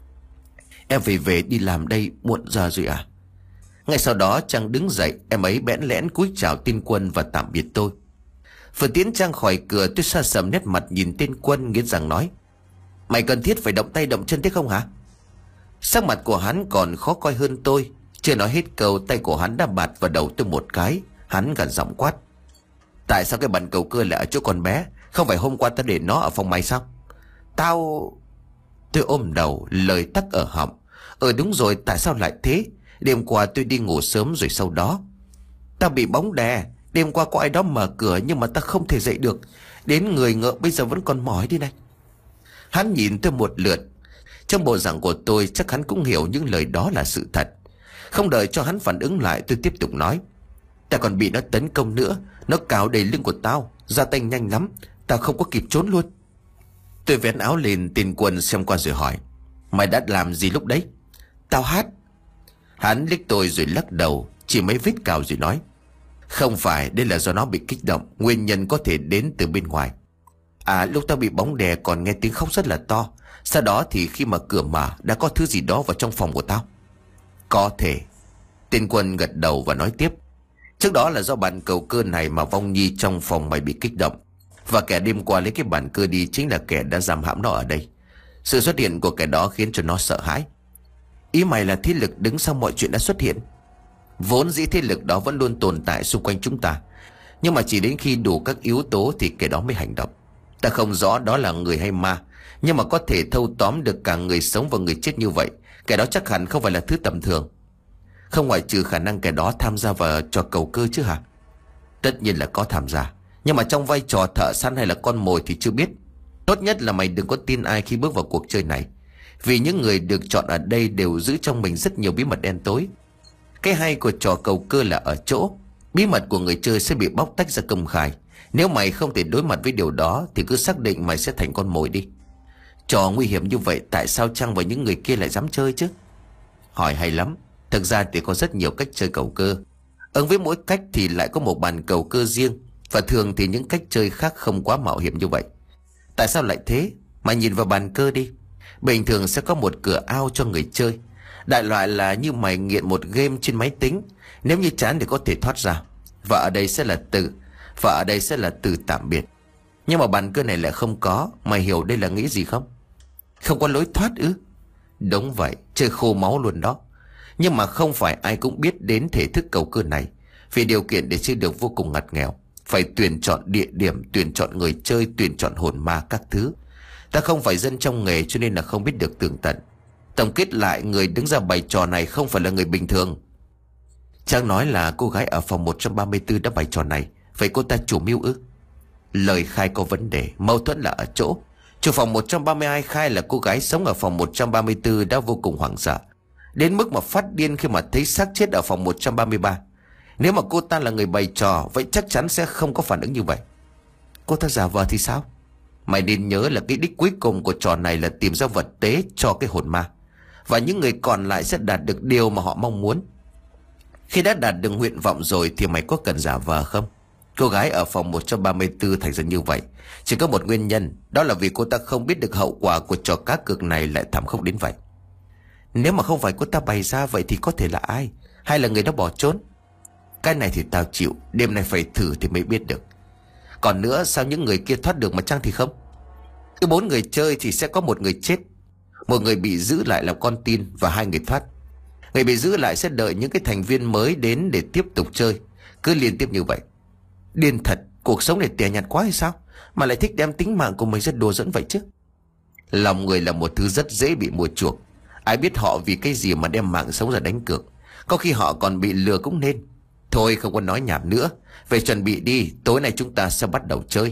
Speaker 1: Em phải về đi làm đây, muộn giờ rồi à? Ngay sau đó Trang đứng dậy. Em ấy bẽn lẽn cúi chào tên Quân và tạm biệt tôi. Vừa tiến Trang khỏi cửa, tôi xa sầm nét mặt nhìn tên Quân, nghiến răng nói: Mày cần thiết phải động tay động chân thế không hả? Sắc mặt của hắn còn khó coi hơn tôi. Chưa nói hết câu, tay của hắn đã bạt vào đầu tôi một cái. Hắn gằn giọng quát: Tại sao cái bàn cầu cơ lại ở chỗ con bé? Không phải hôm qua ta để nó ở phòng mày sao? Tao... Tôi ôm đầu, lời tắc ở họng. Ờ đúng rồi, tại sao lại thế? Đêm qua tôi đi ngủ sớm rồi sau đó ta bị bóng đè. Đêm qua có ai đó mở cửa nhưng mà ta không thể dậy được. Đến người ngợ bây giờ vẫn còn mỏi đi này. Hắn nhìn tôi một lượt. Trong bộ dạng của tôi chắc hắn cũng hiểu những lời đó là sự thật. Không đợi cho hắn phản ứng lại, tôi tiếp tục nói: Ta còn bị nó tấn công nữa. Nó cào đầy lưng của tao, ra tay nhanh lắm, tao không có kịp trốn luôn. Tôi vén áo lên, tên Quân xem qua rồi hỏi: Mày đã làm gì lúc đấy? Tao hát. Hắn liếc tôi rồi lắc đầu, chỉ mấy vết cào rồi nói: Không phải, đây là do nó bị kích động. Nguyên nhân có thể đến từ bên ngoài. À, lúc tao bị bóng đè còn nghe tiếng khóc rất là to. Sau đó thì khi mà cửa mở, đã có thứ gì đó vào trong phòng của tao. Có thể. Tên Quân gật đầu và nói tiếp: Trước đó là do bàn cầu cơ này mà Vong Nhi trong phòng mày bị kích động. Và kẻ đêm qua lấy cái bàn cơ đi chính là kẻ đã giam hãm nó ở đây. Sự xuất hiện của kẻ đó khiến cho nó sợ hãi. Ý mày là thế lực đứng sau mọi chuyện đã xuất hiện? Vốn dĩ thế lực đó vẫn luôn tồn tại xung quanh chúng ta, nhưng mà chỉ đến khi đủ các yếu tố thì kẻ đó mới hành động. Ta không rõ đó là người hay ma, nhưng mà có thể thâu tóm được cả người sống và người chết như vậy, kẻ đó chắc hẳn không phải là thứ tầm thường. Không ngoại trừ khả năng kẻ đó tham gia vào trò cầu cơ chứ hả? Tất nhiên là có tham gia, nhưng mà trong vai trò thợ săn hay là con mồi thì chưa biết. Tốt nhất là mày đừng có tin ai khi bước vào cuộc chơi này, vì những người được chọn ở đây đều giữ trong mình rất nhiều bí mật đen tối. Cái hay của trò cầu cơ là ở chỗ bí mật của người chơi sẽ bị bóc tách ra công khai. Nếu mày không thể đối mặt với điều đó thì cứ xác định mày sẽ thành con mồi đi. Trò nguy hiểm như vậy, tại sao Trang và những người kia lại dám chơi chứ? Hỏi hay lắm. Thực ra thì có rất nhiều cách chơi cầu cơ. Ứng với mỗi cách thì lại có một bàn cầu cơ riêng. Và thường thì những cách chơi khác không quá mạo hiểm như vậy. Tại sao lại thế? Mày nhìn vào bàn cơ đi. Bình thường sẽ có một cửa ao cho người chơi. Đại loại là như mày nghiện một game trên máy tính. Nếu như chán thì có thể thoát ra. Và ở đây sẽ là từ Và ở đây sẽ là từ tạm biệt. Nhưng mà bàn cơ này lại không có. Mày hiểu đây là nghĩ gì không? Không có lối thoát ư? Đúng vậy, chơi khô máu luôn đó. Nhưng mà không phải ai cũng biết đến thể thức cầu cơ này. Vì điều kiện để chơi được vô cùng ngặt nghèo. Phải tuyển chọn địa điểm, tuyển chọn người chơi, tuyển chọn hồn ma các thứ. Ta không phải dân trong nghề cho nên là không biết được tường tận. Tổng kết lại, người đứng ra bày trò này không phải là người bình thường. Trang nói là cô gái ở phòng một trăm ba mươi tư đã bày trò này. Vậy cô ta chủ mưu ư? Lời khai có vấn đề, mâu thuẫn là ở chỗ chủ phòng một trăm ba mươi hai khai là cô gái sống ở phòng một trăm ba mươi tư đã vô cùng hoảng sợ, đến mức mà phát điên khi mà thấy xác chết ở phòng một trăm ba mươi ba. Nếu mà cô ta là người bày trò, vậy chắc chắn sẽ không có phản ứng như vậy. Cô ta giả vờ thì sao? Mày nên nhớ là cái đích cuối cùng của trò này là tìm ra vật tế cho cái hồn ma, và những người còn lại sẽ đạt được điều mà họ mong muốn. Khi đã đạt được nguyện vọng rồi thì mày có cần giả vờ không? Cô gái ở phòng một trăm ba mươi tư thành ra như vậy chỉ có một nguyên nhân, đó là vì cô ta không biết được hậu quả của trò cá cược này lại thảm khốc đến vậy. Nếu mà không phải cô ta bày ra, vậy thì có thể là ai? Hay là người đó bỏ trốn? Cái này thì tao chịu, đêm nay phải thử thì mới biết được. Còn nữa, sao những người kia thoát được mà Trang thì không? Cứ bốn người chơi thì sẽ có một người chết, một người bị giữ lại làm con tin và hai người thoát. Người bị giữ lại sẽ đợi những cái thành viên mới đến để tiếp tục chơi. Cứ liên tiếp như vậy. Điên thật, cuộc sống này tẻ nhạt quá hay sao mà lại thích đem tính mạng của mình ra đùa dẫn vậy chứ? Lòng người là một thứ rất dễ bị mua chuộc. Ai biết họ vì cái gì mà đem mạng sống ra đánh cược. Có khi họ còn bị lừa cũng nên. Thôi không có nói nhảm nữa, về chuẩn bị đi, tối nay chúng ta sẽ bắt đầu chơi.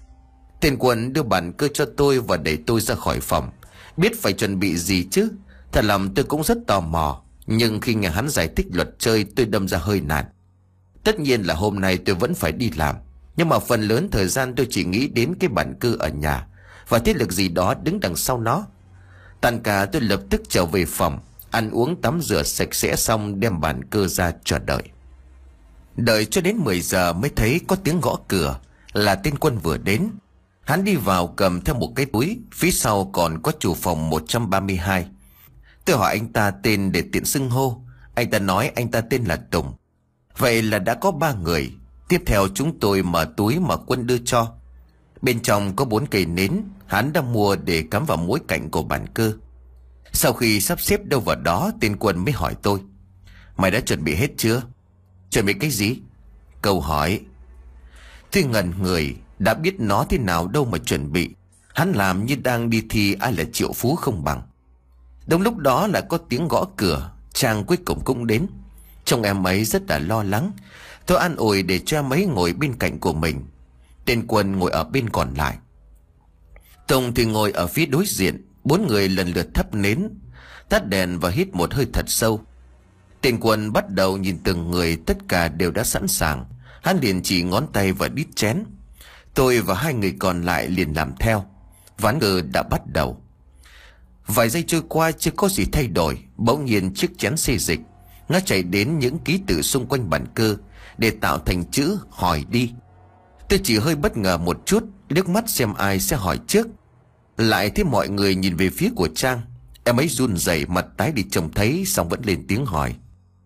Speaker 1: Tên Quân đưa bàn cơ cho tôi và đẩy tôi ra khỏi phòng. Biết phải chuẩn bị gì chứ? Thật lòng tôi cũng rất tò mò. Nhưng khi nghe hắn giải thích luật chơi, tôi đâm ra hơi nản. Tất nhiên là hôm nay tôi vẫn phải đi làm, nhưng mà phần lớn thời gian tôi chỉ nghĩ đến cái bàn cư ở nhà và thế lực gì đó đứng đằng sau nó. Tan ca tôi lập tức trở về phòng. Ăn uống tắm rửa sạch sẽ xong đem bàn cờ ra chờ đợi. Đợi cho đến mười giờ mới thấy có tiếng gõ cửa. Là tên Quân vừa đến. Hắn đi vào cầm theo một cái túi. Phía sau còn có chủ phòng một trăm ba mươi hai. Tôi hỏi anh ta tên để tiện xưng hô. Anh ta nói anh ta tên là Tùng. Vậy là đã có ba người. Tiếp theo chúng tôi mở túi mà Quân đưa cho. Bên trong có bốn cây nến. Hắn đã mua để cắm vào mỗi cạnh của bàn cờ. Sau khi sắp xếp đâu vào đó, tên Quân mới hỏi tôi: Mày đã chuẩn bị hết chưa? Chuẩn bị cái gì? Câu hỏi. Tôi ngẩn người. Đã biết nó thế nào đâu mà chuẩn bị. Hắn làm như đang đi thi ai là triệu phú không bằng. Đúng lúc đó là có tiếng gõ cửa. Trang cuối cùng cũng đến. Trông em ấy rất là lo lắng. Tôi an ủi để cho em ấy ngồi bên cạnh của mình. Tên Quân ngồi ở bên còn lại. Tùng thì ngồi ở phía đối diện. Bốn người lần lượt thắp nến, tắt đèn và hít một hơi thật sâu. Tên Quân bắt đầu nhìn từng người. Tất cả đều đã sẵn sàng. Hắn liền chỉ ngón tay và đít chén. Tôi và hai người còn lại liền làm theo. Ván cờ đã bắt đầu. Vài giây trôi qua chưa có gì thay đổi. Bỗng nhiên chiếc chén xê dịch. Nó chạy đến những ký tự xung quanh bàn cờ để tạo thành chữ hỏi đi. Tôi chỉ hơi bất ngờ một chút, liếc mắt xem ai sẽ hỏi trước. Lại thấy mọi người nhìn về phía của Trang. Em ấy run rẩy, mặt tái đi trông thấy, xong vẫn lên tiếng hỏi: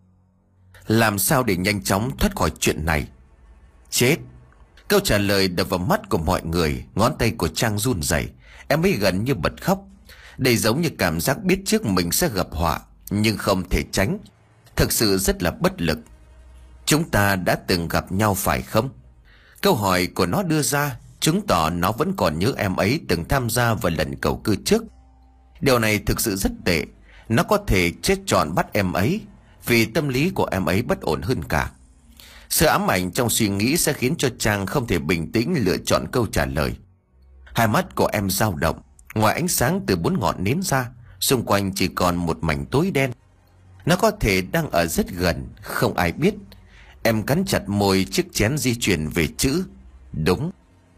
Speaker 1: Làm sao để nhanh chóng thoát khỏi chuyện này? Chết. Câu trả lời đập vào mắt của mọi người. Ngón tay của Trang run rẩy. Em ấy gần như bật khóc. Đây giống như cảm giác biết trước mình sẽ gặp họa, nhưng không thể tránh. Thực sự rất là bất lực. Chúng ta đã từng gặp nhau phải không? Câu hỏi của nó đưa ra chứng tỏ nó vẫn còn nhớ em ấy từng tham gia vào lần cầu cư trước. Điều này thực sự rất tệ. Nó có thể chết trọn bắt em ấy, vì tâm lý của em ấy bất ổn hơn cả. Sự ám ảnh trong suy nghĩ sẽ khiến cho Trang không thể bình tĩnh lựa chọn câu trả lời. Hai mắt của em dao động. Ngoài ánh sáng từ bốn ngọn nến ra, xung quanh chỉ còn một mảnh tối đen. Nó có thể đang ở rất gần, không ai biết. Em cắn chặt môi, chiếc chén di chuyển về chữ đúng.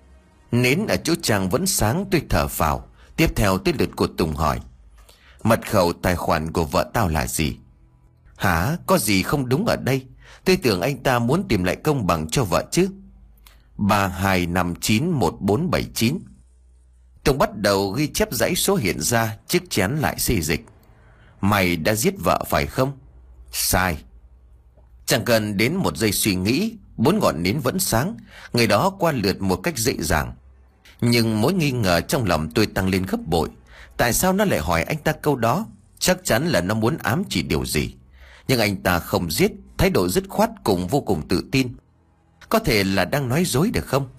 Speaker 1: Nến ở chỗ Trang vẫn sáng. Tôi thở phào. Tiếp theo tới lượt của Tùng hỏi: Mật khẩu tài khoản của vợ tao là gì? Hả? Có gì không đúng ở đây? Tôi tưởng anh ta muốn tìm lại công bằng cho vợ chứ. Ba hai năm chín một bốn bảy chín. Tùng bắt đầu ghi chép dãy số hiện ra. Chiếc chén lại xê dịch. Mày đã giết vợ phải không? Sai. Chẳng cần đến một giây suy nghĩ, bốn ngọn nến vẫn sáng. Người đó qua lượt một cách dễ dàng. Nhưng mối nghi ngờ trong lòng tôi tăng lên gấp bội. Tại sao nó lại hỏi anh ta câu đó? Chắc chắn là nó muốn ám chỉ điều gì. Nhưng anh ta không giết, thái độ dứt khoát cùng vô cùng tự tin. Có thể là đang nói dối được không?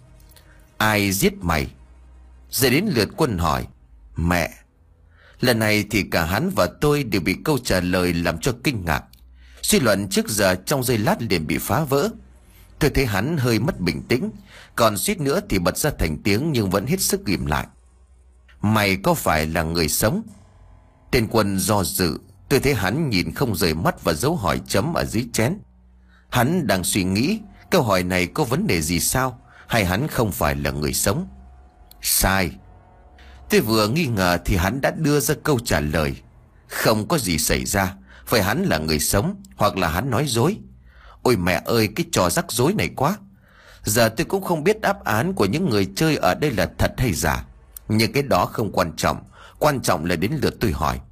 Speaker 1: Ai giết mày? Rồi đến lượt Quân hỏi: Mẹ. Lần này thì cả hắn và tôi đều bị câu trả lời làm cho kinh ngạc. Suy luận trước giờ trong giây lát liền bị phá vỡ. Tôi thấy hắn hơi mất bình tĩnh, còn suýt nữa thì bật ra thành tiếng, nhưng vẫn hết sức ghìm lại. Mày có phải là người sống? Tên Quân do dự. Tôi thấy hắn nhìn không rời mắt và dấu hỏi chấm ở dưới chén. Hắn đang suy nghĩ câu hỏi này có vấn đề gì sao, hay hắn không phải là người sống. Sai. Tôi vừa nghi ngờ thì hắn đã đưa ra câu trả lời. Không có gì xảy ra. Phải hắn là người sống, hoặc là hắn nói dối. Ôi mẹ ơi, cái trò rắc rối này quá. Giờ tôi cũng không biết đáp án của những người chơi ở đây là thật hay giả. Nhưng cái đó không quan trọng. Quan trọng là đến lượt tôi hỏi.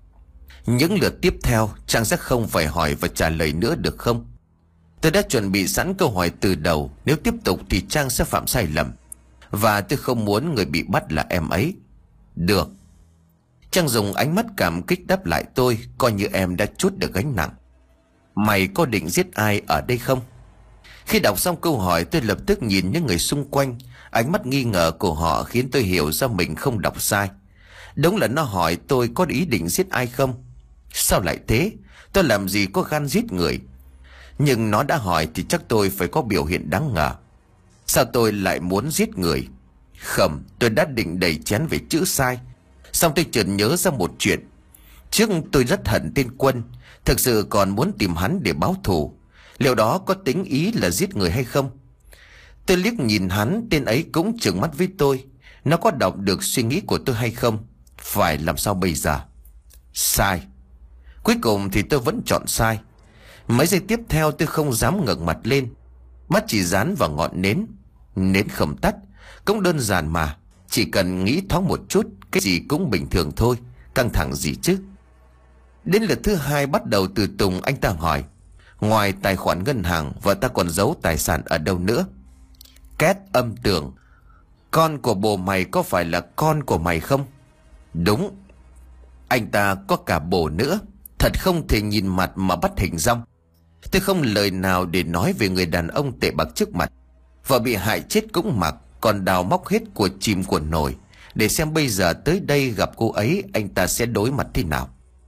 Speaker 1: Những lượt tiếp theo Trang sẽ không phải hỏi và trả lời nữa được không? Tôi đã chuẩn bị sẵn câu hỏi từ đầu. Nếu tiếp tục thì Trang sẽ phạm sai lầm, và tôi không muốn người bị bắt là em ấy. Được. Trang dùng ánh mắt cảm kích đáp lại tôi, coi như em đã trút được gánh nặng. Mày có định giết ai ở đây không? Khi đọc xong câu hỏi, tôi lập tức nhìn những người xung quanh. Ánh mắt nghi ngờ của họ khiến tôi hiểu ra mình không đọc sai. Đúng là nó hỏi tôi có ý định giết ai không. Sao lại thế? Tôi làm gì có gan giết người. Nhưng nó đã hỏi thì chắc tôi phải có biểu hiện đáng ngờ. Sao tôi lại muốn giết người? Không, tôi đã định đẩy chén về chữ sai. Xong tôi chợt nhớ ra một chuyện. Trước tôi rất hận tên Quân, thực sự còn muốn tìm hắn để báo thù. Liệu đó có tính ý là giết người hay không? Tôi liếc nhìn hắn, tên ấy cũng trừng mắt với tôi. Nó có đọc được suy nghĩ của tôi hay không? Phải làm sao bây giờ? Sai. Cuối cùng thì tôi vẫn chọn sai. Mấy giây tiếp theo tôi không dám ngẩng mặt lên, mắt chỉ dán vào ngọn nến. Nến không tắt, cũng đơn giản mà, chỉ cần nghĩ thoáng một chút, cái gì cũng bình thường thôi, căng thẳng gì chứ. Đến lượt thứ hai bắt đầu từ Tùng. Anh ta hỏi, ngoài tài khoản ngân hàng và ta còn giấu tài sản ở đâu nữa? Két âm tường, con của bồ mày có phải là con của mày không? Đúng. Anh ta có cả bồ nữa, thật không thể nhìn mặt mà bắt hình dong. Tôi không lời nào để nói về người đàn ông tệ bạc trước mặt. Vợ bị hại chết cũng mặc, còn đào móc hết của chìm của nổi, để xem bây giờ tới đây gặp cô ấy anh ta sẽ đối mặt thế nào.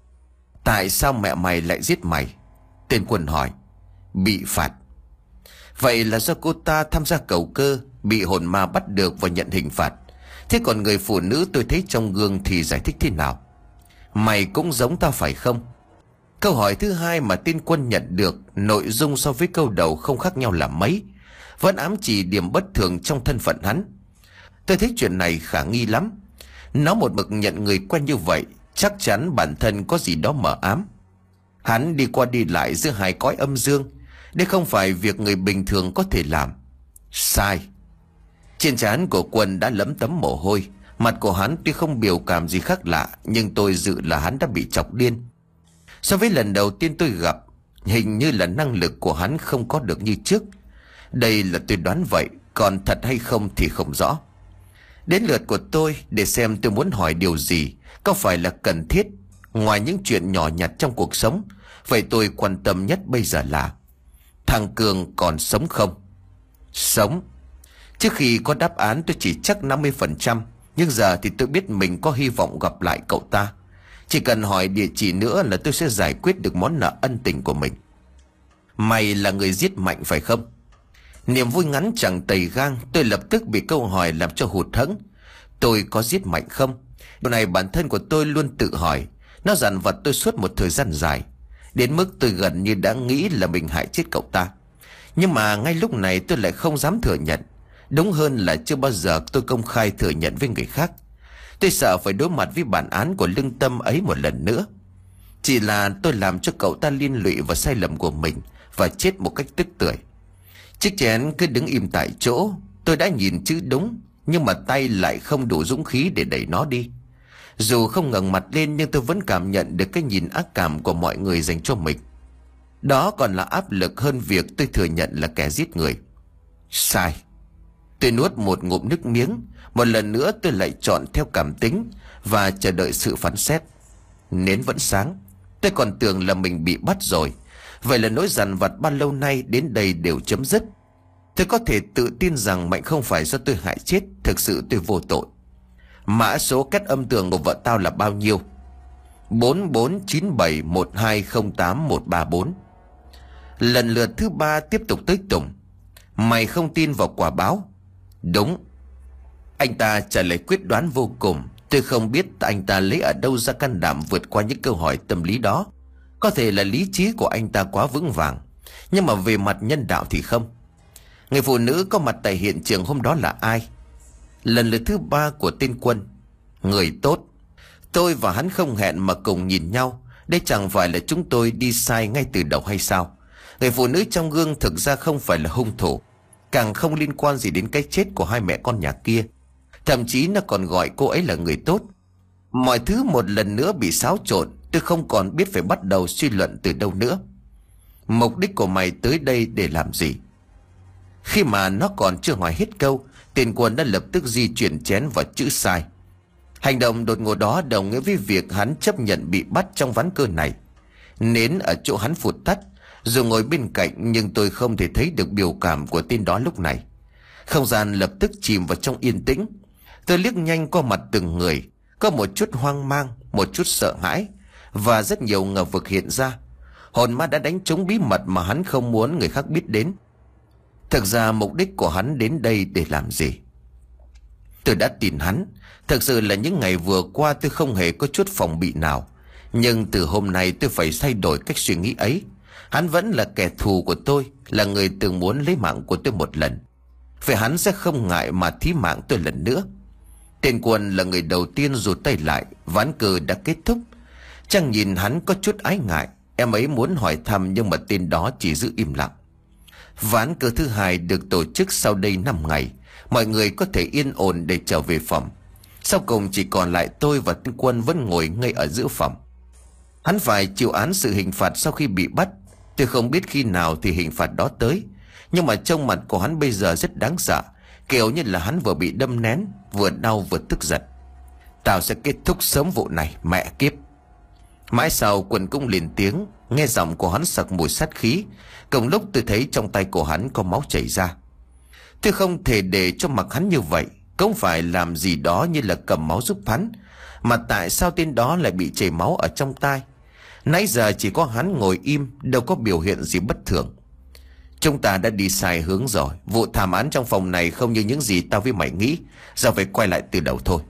Speaker 1: Tại sao mẹ mày lại giết mày? Tên Quân hỏi. Bị phạt. Vậy là do cô ta tham gia cầu cơ, bị hồn ma bắt được và nhận hình phạt. Thế còn người phụ nữ tôi thấy trong gương thì giải thích thế nào? Mày cũng giống tao phải không? Câu hỏi thứ hai mà tên Quân nhận được, nội dung so với câu đầu không khác nhau là mấy, vẫn ám chỉ điểm bất thường trong thân phận hắn. Tôi thấy chuyện này khả nghi lắm. Nó một mực nhận người quen như vậy, chắc chắn bản thân có gì đó mờ ám. Hắn đi qua đi lại giữa hai cõi âm dương, đây không phải việc người bình thường có thể làm. Sai. Trên trán của Quân đã lấm tấm mồ hôi. Mặt của hắn tuy không biểu cảm gì khác lạ, nhưng tôi dự là hắn đã bị chọc điên. So với lần đầu tiên tôi gặp, hình như là năng lực của hắn không có được như trước. Đây là tôi đoán vậy, còn thật hay không thì không rõ. Đến lượt của tôi để xem tôi muốn hỏi điều gì, có phải là cần thiết. Ngoài những chuyện nhỏ nhặt trong cuộc sống, vậy tôi quan tâm nhất bây giờ là thằng Cường còn sống không? Sống. Trước khi có đáp án tôi chỉ chắc năm mươi phần trăm, nhưng giờ thì tôi biết mình có hy vọng gặp lại cậu ta. Chỉ cần hỏi địa chỉ nữa là tôi sẽ giải quyết được món nợ ân tình của mình. Mày là người giết Mạnh phải không? Niềm vui ngắn chẳng tầy gang, tôi lập tức bị câu hỏi làm cho hụt hẫng. Tôi có giết Mạnh không? Điều này bản thân của tôi luôn tự hỏi. Nó dằn vặt tôi suốt một thời gian dài, đến mức tôi gần như đã nghĩ là mình hại chết cậu ta. Nhưng mà ngay lúc này tôi lại không dám thừa nhận. Đúng hơn là chưa bao giờ tôi công khai thừa nhận với người khác. Tôi sợ phải đối mặt với bản án của lương tâm ấy một lần nữa. Chỉ là tôi làm cho cậu ta liên lụy vào sai lầm của mình và chết một cách tức tưởi. Chiếc chén cứ đứng im tại chỗ. Tôi đã nhìn chữ đúng, nhưng mà tay lại không đủ dũng khí để đẩy nó đi. Dù không ngẩng mặt lên, nhưng tôi vẫn cảm nhận được cái nhìn ác cảm của mọi người dành cho mình. Đó còn là áp lực hơn việc tôi thừa nhận là kẻ giết người. Sai. Tôi nuốt một ngụm nước miếng. Một lần nữa tôi lại chọn theo cảm tính và chờ đợi sự phán xét. Nến vẫn sáng. Tôi còn tưởng là mình bị bắt rồi. Vậy là nỗi dằn vặt bao lâu nay đến đây đều chấm dứt. Tôi có thể tự tin rằng Mạnh không phải do tôi hại chết. Thực sự tôi vô tội. Mã số két âm tường của vợ tao là bao nhiêu? Bốn bốn chín bảy một hai không tám một ba bốn. Lần lượt thứ ba tiếp tục tới Tùng. Mày không tin vào quả báo? Đúng. Anh ta trả lời quyết đoán vô cùng. Tôi không biết anh ta lấy ở đâu ra can đảm vượt qua những câu hỏi tâm lý đó. Có thể là lý trí của anh ta quá vững vàng, nhưng mà về mặt nhân đạo thì không. Người phụ nữ có mặt tại hiện trường hôm đó là ai? Lần lượt thứ ba của tên Quân. Người tốt. Tôi và hắn không hẹn mà cùng nhìn nhau. Đây chẳng phải là chúng tôi đi sai ngay từ đầu hay sao? Người phụ nữ trong gương thực ra không phải là hung thủ, càng không liên quan gì đến cái chết của hai mẹ con nhà kia. Thậm chí nó còn gọi cô ấy là người tốt. Mọi thứ một lần nữa bị xáo trộn. Tôi không còn biết phải bắt đầu suy luận từ đâu nữa. Mục đích của mày tới đây để làm gì? Khi mà nó còn chưa hỏi hết câu, tên Quân đã lập tức di chuyển chén vào chữ sai. Hành động đột ngột đó đồng nghĩa với việc hắn chấp nhận bị bắt trong ván cờ này. Nến ở chỗ hắn phụt tắt. Dù ngồi bên cạnh, nhưng tôi không thể thấy được biểu cảm của tên đó lúc này. Không gian lập tức chìm vào trong yên tĩnh. Tôi liếc nhanh qua mặt từng người. Có một chút hoang mang, một chút sợ hãi, và rất nhiều ngờ vực hiện ra. Hồn ma đã đánh trúng bí mật mà hắn không muốn người khác biết đến. Thực ra mục đích của hắn đến đây để làm gì? Tôi đã tin hắn. Thực sự là những ngày vừa qua tôi không hề có chút phòng bị nào. Nhưng từ hôm nay tôi phải thay đổi cách suy nghĩ ấy. Hắn vẫn là kẻ thù của tôi, là người từng muốn lấy mạng của tôi một lần. Vậy hắn sẽ không ngại mà thí mạng tôi lần nữa. Tên Quân là người đầu tiên rụt tay lại. Ván cờ đã kết thúc. Trang nhìn hắn có chút ái ngại. Em ấy muốn hỏi thăm nhưng mà tên đó chỉ giữ im lặng. Ván cờ thứ hai được tổ chức sau đây năm ngày. Mọi người có thể yên ổn để trở về phòng. Sau cùng chỉ còn lại tôi và tên Quân vẫn ngồi ngay ở giữa phòng. Hắn phải chịu án sự hình phạt sau khi bị bắt. Tôi không biết khi nào thì hình phạt đó tới, nhưng mà trông mặt của hắn bây giờ rất đáng sợ, kiểu như là hắn vừa bị đâm nén, vừa đau vừa tức giận. Tao sẽ kết thúc sớm vụ này, mẹ kiếp. Mãi sau Quân cũng liền tiếng. Nghe giọng của hắn sặc mùi sát khí. Cùng lúc tôi thấy trong tay của hắn có máu chảy ra. Tôi không thể để cho mặc hắn như vậy. Không phải làm gì đó như là cầm máu giúp hắn, mà tại sao tên đó lại bị chảy máu ở trong tai? Nãy giờ chỉ có hắn ngồi im, đâu có biểu hiện gì bất thường. Chúng ta đã đi sai hướng rồi. Vụ thảm án trong phòng này không như những gì tao với mày nghĩ. Giờ phải quay lại từ đầu thôi.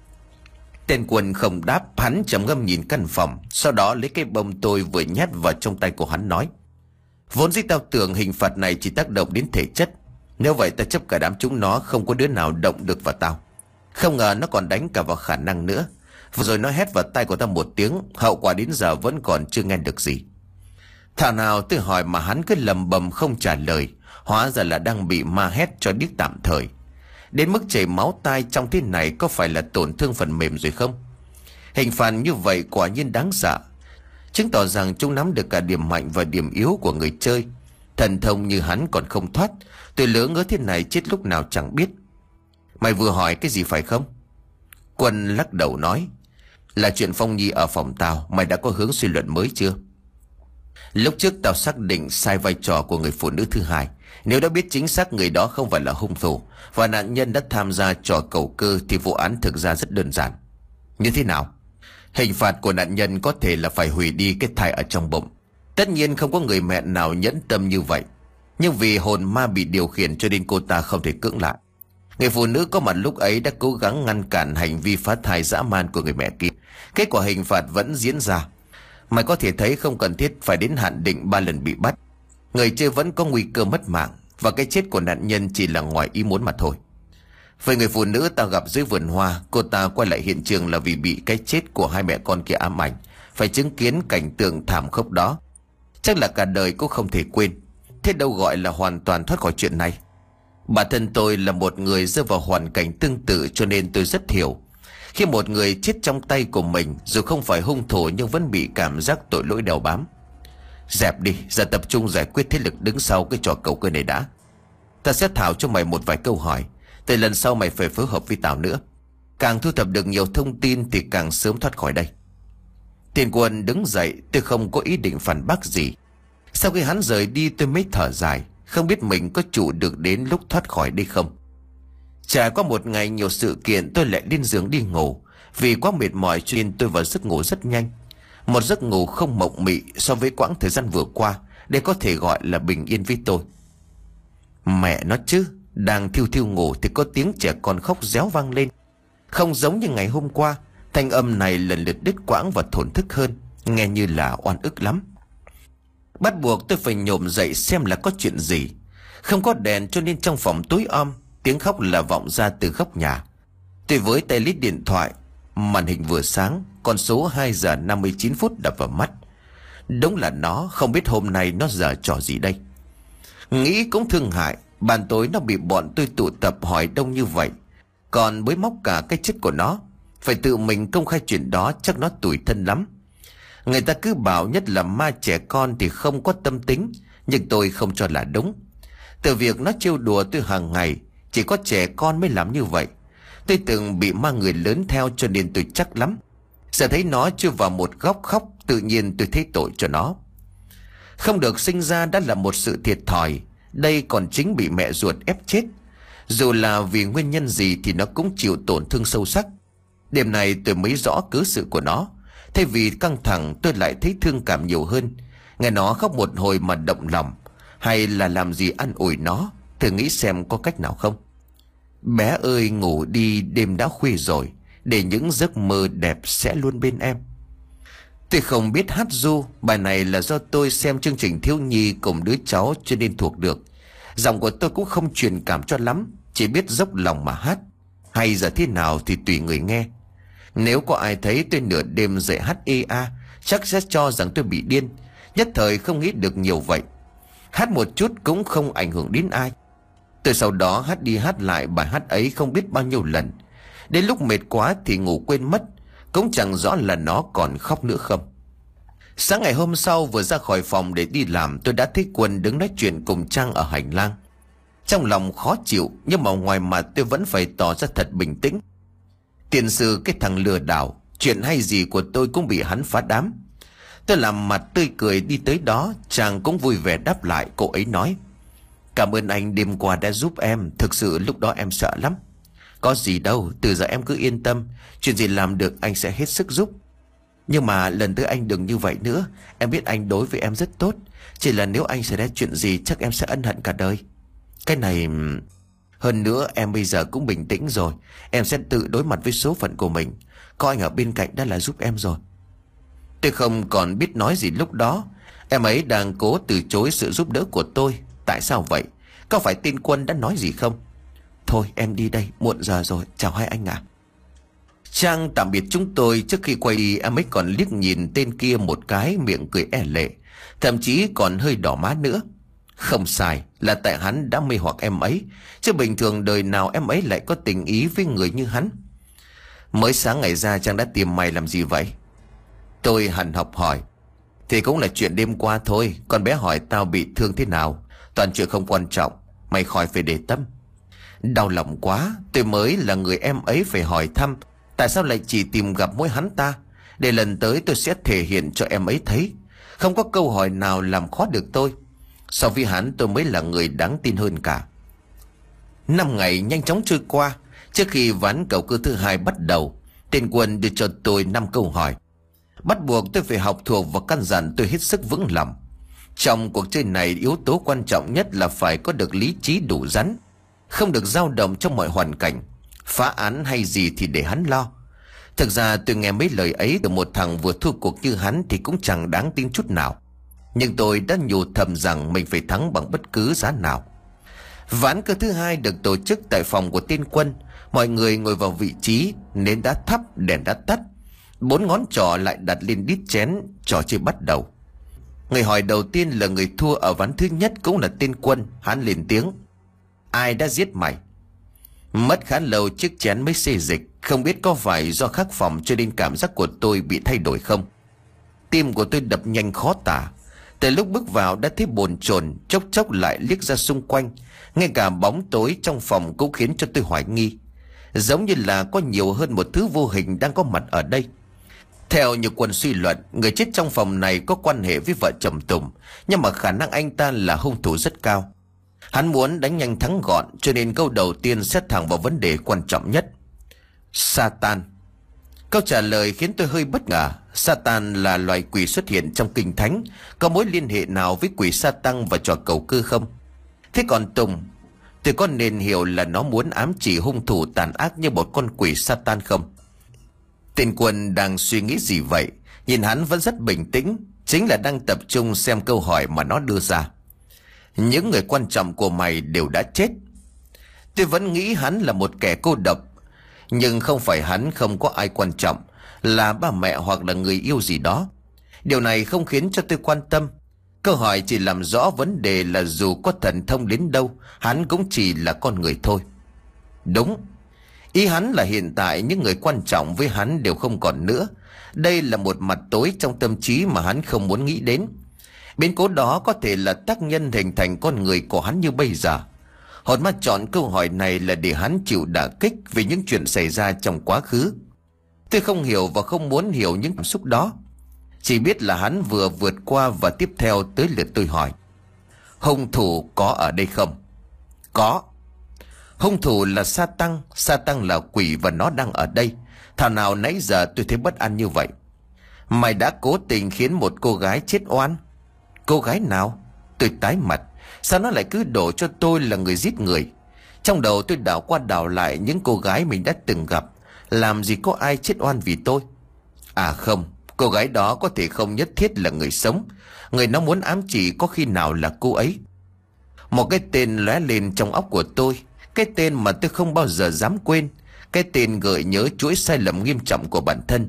Speaker 1: Tên Quân không đáp. Hắn trầm ngâm nhìn căn phòng, sau đó lấy cái bông tôi vừa nhét vào trong tay của hắn nói: Vốn dĩ tao tưởng hình phạt này chỉ tác động đến thể chất. Nếu vậy ta chấp cả đám chúng nó không có đứa nào động được vào tao. Không ngờ nó còn đánh cả vào khả năng nữa. Vừa rồi nó hét vào tay của tao một tiếng, hậu quả đến giờ vẫn còn chưa nghe được gì. Thảo nào tôi hỏi mà hắn cứ lầm bầm không trả lời. Hóa ra là đang bị ma hét cho điếc tạm thời. Đến mức chảy máu tai trong thế này có phải là tổn thương phần mềm rồi không? Hình phạt như vậy quả nhiên đáng sợ, chứng tỏ rằng chúng nắm được cả điểm mạnh và điểm yếu của người chơi. Thần thông như hắn còn không thoát. Tôi lỡ ngớ thế này chết lúc nào chẳng biết. Mày vừa hỏi cái gì phải không? Quân lắc đầu nói: Là chuyện Phong Nhi ở phòng tao. Mày đã có hướng suy luận mới chưa? Lúc trước tao xác định sai vai trò của người phụ nữ thứ hai. Nếu đã biết chính xác người đó không phải là hung thủ và nạn nhân đã tham gia trò cầu cơ, thì vụ án thực ra rất đơn giản. Như thế nào? Hình phạt của nạn nhân có thể là phải hủy đi cái thai ở trong bụng. Tất nhiên không có người mẹ nào nhẫn tâm như vậy, nhưng vì hồn ma bị điều khiển cho nên cô ta không thể cưỡng lại. Người phụ nữ có mặt lúc ấy đã cố gắng ngăn cản hành vi phá thai dã man của người mẹ kia. Kết quả hình phạt vẫn diễn ra. Mày có thể thấy không cần thiết phải đến hạn định ba lần bị bắt. Người chơi vẫn có nguy cơ mất mạng, và cái chết của nạn nhân chỉ là ngoài ý muốn mà thôi. Về người phụ nữ ta gặp dưới vườn hoa, cô ta quay lại hiện trường là vì bị cái chết của hai mẹ con kia ám ảnh, phải chứng kiến cảnh tượng thảm khốc đó. Chắc là cả đời cũng không thể quên. Thế đâu gọi là hoàn toàn thoát khỏi chuyện này. Bản thân tôi là một người rơi vào hoàn cảnh tương tự, cho nên tôi rất hiểu. Khi một người chết trong tay của mình, dù không phải hung thủ nhưng vẫn bị cảm giác tội lỗi đeo bám. Dẹp đi, giờ tập trung giải quyết thế lực đứng sau cái trò cầu cơ này đã. Ta sẽ thảo cho mày một vài câu hỏi. Từ lần sau mày phải phối hợp với tao nữa. Càng thu thập được nhiều thông tin thì càng sớm thoát khỏi đây. Tiền Quân đứng dậy. Tôi không có ý định phản bác gì. Sau khi hắn rời đi tôi mới thở dài. Không biết mình có trụ được đến lúc thoát khỏi đây không. Trải qua một ngày nhiều sự kiện, tôi lại lên giường đi ngủ. Vì quá mệt mỏi cho nên tôi vào giấc ngủ rất nhanh. Một giấc ngủ không mộng mị so với quãng thời gian vừa qua, để có thể gọi là bình yên với tôi. Mẹ nó chứ, đang thiêu thiêu ngủ thì có tiếng trẻ con khóc réo vang lên. Không giống như ngày hôm qua, thanh âm này lần lượt đứt quãng và thổn thức hơn, nghe như là oan ức lắm. Bắt buộc tôi phải nhổm dậy xem là có chuyện gì. Không có đèn cho nên trong phòng tối om, tiếng khóc là vọng ra từ góc nhà. Tôi với tay lít điện thoại, màn hình vừa sáng, con số hai giờ năm mươi chín phút đập vào mắt. Đúng là nó, không biết hôm nay nó giở trò gì đây. Nghĩ cũng thương hại, ban tối nó bị bọn tôi tụ tập hỏi đông như vậy, còn bới móc cả cái chức của nó. Phải tự mình công khai chuyện đó chắc nó tủi thân lắm. Người ta cứ bảo nhất là ma trẻ con thì không có tâm tính, nhưng tôi không cho là đúng. Từ việc nó trêu đùa tôi hàng ngày, chỉ có trẻ con mới làm như vậy. Tôi từng bị ma người lớn theo cho nên tôi chắc lắm. Giờ thấy nó chưa vào một góc khóc, tự nhiên tôi thấy tội cho nó. Không được sinh ra đã là một sự thiệt thòi, đây còn chính bị mẹ ruột ép chết. Dù là vì nguyên nhân gì thì nó cũng chịu tổn thương sâu sắc. Đêm này tôi mới rõ cớ sự của nó. Thay vì căng thẳng tôi lại thấy thương cảm nhiều hơn. Nghe nó khóc một hồi mà động lòng. Hay là làm gì an ủi nó, thử nghĩ xem có cách nào không. Bé ơi ngủ đi, đêm đã khuya rồi, để những giấc mơ đẹp sẽ luôn bên em. Tôi không biết hát ru, bài này là do tôi xem chương trình thiếu nhi cùng đứa cháu cho nên thuộc được. Giọng của tôi cũng không truyền cảm cho lắm, chỉ biết dốc lòng mà hát. Hay giờ thế nào thì tùy người nghe. Nếu có ai thấy tôi nửa đêm dậy hát ê a chắc sẽ cho rằng tôi bị điên. Nhất thời không nghĩ được nhiều vậy. Hát một chút cũng không ảnh hưởng đến ai. Từ sau đó hát đi hát lại bài hát ấy không biết bao nhiêu lần. Đến lúc mệt quá thì ngủ quên mất, cũng chẳng rõ là nó còn khóc nữa không. Sáng ngày hôm sau vừa ra khỏi phòng để đi làm, tôi đã thấy Quân đứng nói chuyện cùng Trang ở hành lang. Trong lòng khó chịu, nhưng mà ngoài mặt tôi vẫn phải tỏ ra thật bình tĩnh. Tiền sư cái thằng lừa đảo, chuyện hay gì của tôi cũng bị hắn phá đám. Tôi làm mặt tươi cười đi tới đó, Trang cũng vui vẻ đáp lại. Cô ấy nói: cảm ơn anh đêm qua đã giúp em, thực sự lúc đó em sợ lắm. Có gì đâu, từ giờ em cứ yên tâm, chuyện gì làm được anh sẽ hết sức giúp. Nhưng mà lần tới anh đừng như vậy nữa. Em biết anh đối với em rất tốt, chỉ là nếu anh xảy ra chuyện gì chắc em sẽ ân hận cả đời. Cái này... Hơn nữa em bây giờ cũng bình tĩnh rồi, em sẽ tự đối mặt với số phận của mình. Có anh ở bên cạnh đã là giúp em rồi. Tôi không còn biết nói gì lúc đó. Em ấy đang cố từ chối sự giúp đỡ của tôi. Tại sao vậy? Có phải tên Quân đã nói gì không? Thôi em đi đây, muộn giờ rồi, chào hai anh ạ. Trang tạm biệt chúng tôi. Trước khi quay đi em ấy còn liếc nhìn tên kia một cái, miệng cười e lệ, thậm chí còn hơi đỏ má nữa. Không sai, là tại hắn đã mê hoặc em ấy, chứ bình thường đời nào em ấy lại có tình ý với người như hắn. Mới sáng ngày ra Trang đã tìm mày làm gì vậy? Tôi hằn học hỏi. Thì cũng là chuyện đêm qua thôi. Con bé hỏi tao bị thương thế nào, toàn chuyện không quan trọng, mày khỏi phải để tâm. Đau lòng quá, tôi mới là người em ấy phải hỏi thăm, tại sao lại chỉ tìm gặp mỗi hắn ta? Để lần tới tôi sẽ thể hiện cho em ấy thấy, không có câu hỏi nào làm khó được tôi. So với hắn tôi mới là người đáng tin hơn cả. Năm ngày nhanh chóng trôi qua. Trước khi ván cầu cơ thứ hai bắt đầu, tên Quân đưa cho tôi năm câu hỏi. Bắt buộc tôi phải học thuộc và căn dặn tôi hết sức vững lòng. Trong cuộc chơi này, yếu tố quan trọng nhất là phải có được lý trí đủ rắn, không được dao động trong mọi hoàn cảnh. Phá án hay gì thì để hắn lo. Thực ra tôi nghe mấy lời ấy từ một thằng vừa thua cuộc như hắn thì cũng chẳng đáng tin chút nào. Nhưng tôi đã nhủ thầm rằng mình phải thắng bằng bất cứ giá nào. Ván cờ thứ hai được tổ chức tại phòng của tên Quân. Mọi người ngồi vào vị trí, nến đã thắp, đèn đã tắt. Bốn ngón trỏ lại đặt lên đít chén. Trò chơi bắt đầu. Người hỏi đầu tiên là người thua ở ván thứ nhất, cũng là tên Quân. Hắn lên tiếng: ai đã giết mày? Mất khá lâu chiếc chén mới xê dịch. Không biết có phải do khắc phòng cho nên cảm giác của tôi bị thay đổi không. Tim của tôi đập nhanh khó tả. Từ lúc bước vào đã thấy bồn chồn, chốc chốc lại liếc ra xung quanh. Ngay cả bóng tối trong phòng cũng khiến cho tôi hoài nghi. Giống như là có nhiều hơn một thứ vô hình đang có mặt ở đây. Theo như Quân suy luận, người chết trong phòng này có quan hệ với vợ chồng Tùng, nhưng mà khả năng anh ta là hung thủ rất cao. Hắn muốn đánh nhanh thắng gọn, cho nên câu đầu tiên xét thẳng vào vấn đề quan trọng nhất. Satan. Câu trả lời khiến tôi hơi bất ngờ. Satan là loài quỷ xuất hiện trong kinh thánh, có mối liên hệ nào với quỷ Satan và trò cầu cơ không? Thế còn Tùng, tôi có nên hiểu là nó muốn ám chỉ hung thủ tàn ác như một con quỷ Satan không? Tên Quân đang suy nghĩ gì vậy? Nhìn hắn vẫn rất bình tĩnh, chính là đang tập trung xem câu hỏi mà nó đưa ra. Những người quan trọng của mày đều đã chết. Tôi vẫn nghĩ hắn là một kẻ cô độc. Nhưng không phải hắn không có ai quan trọng, là ba mẹ hoặc là người yêu gì đó. Điều này không khiến cho tôi quan tâm. Câu hỏi chỉ làm rõ vấn đề là dù có thần thông đến đâu, hắn cũng chỉ là con người thôi. Đúng. Ý hắn là hiện tại những người quan trọng với hắn đều không còn nữa. Đây là một mặt tối trong tâm trí mà hắn không muốn nghĩ đến. Biến cố đó có thể là tác nhân hình thành con người của hắn như bây giờ. Hồn ma chọn câu hỏi này là để hắn chịu đả kích vì những chuyện xảy ra trong quá khứ. Tôi không hiểu và không muốn hiểu những cảm xúc đó. Chỉ biết là hắn vừa vượt qua và tiếp theo tới lượt tôi hỏi. Hung thủ có ở đây không? Có. Hung thủ là Satan. Satan là quỷ và nó đang ở đây. Thảo nào nãy giờ tôi thấy bất an như vậy. Mày đã cố tình khiến một cô gái chết oan. Cô gái nào? Tôi tái mặt. Sao nó lại cứ đổ cho tôi là người giết người? Trong đầu tôi đảo qua đảo lại những cô gái mình đã từng gặp. Làm gì có ai chết oan vì tôi? À không, cô gái đó có thể không nhất thiết là người sống. Người nó muốn ám chỉ có khi nào là cô ấy. Một cái tên lóe lên trong óc của tôi. Cái tên mà tôi không bao giờ dám quên. Cái tên gợi nhớ chuỗi sai lầm nghiêm trọng của bản thân.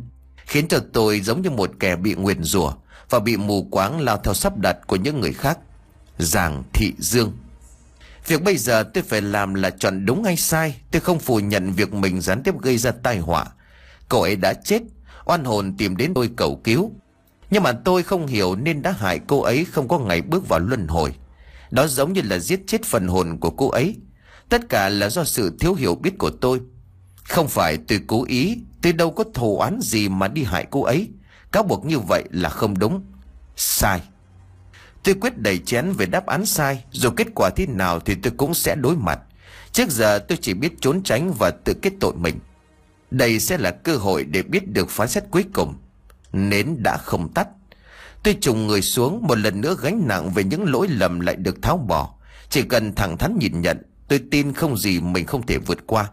Speaker 1: khiến cho tôi giống như một kẻ bị nguyền rủa và bị mù quáng lao theo sắp đặt của những người khác. Giàng Thị Dương. Việc bây giờ tôi phải làm là chọn đúng hay sai. Tôi không phủ nhận việc mình gián tiếp gây ra tai họa. Cậu ấy đã chết, oan hồn tìm đến tôi cầu cứu. Nhưng mà tôi không hiểu nên đã hại cô ấy không có ngày bước vào luân hồi. Đó giống như là giết chết phần hồn của cô ấy. Tất cả là do sự thiếu hiểu biết của tôi. Không phải tôi cố ý, tôi đâu có thù oán gì mà đi hại cô ấy. Cáo buộc như vậy là không đúng. Sai. Tôi quyết đẩy chén về đáp án sai. Dù kết quả thế nào thì tôi cũng sẽ đối mặt. Trước giờ tôi chỉ biết trốn tránh và tự kết tội mình. Đây sẽ là cơ hội để biết được phán xét cuối cùng. Nến đã không tắt. Tôi trùng người xuống, một lần nữa gánh nặng về những lỗi lầm lại được tháo bỏ. Chỉ cần thẳng thắn nhìn nhận, tôi tin không gì mình không thể vượt qua.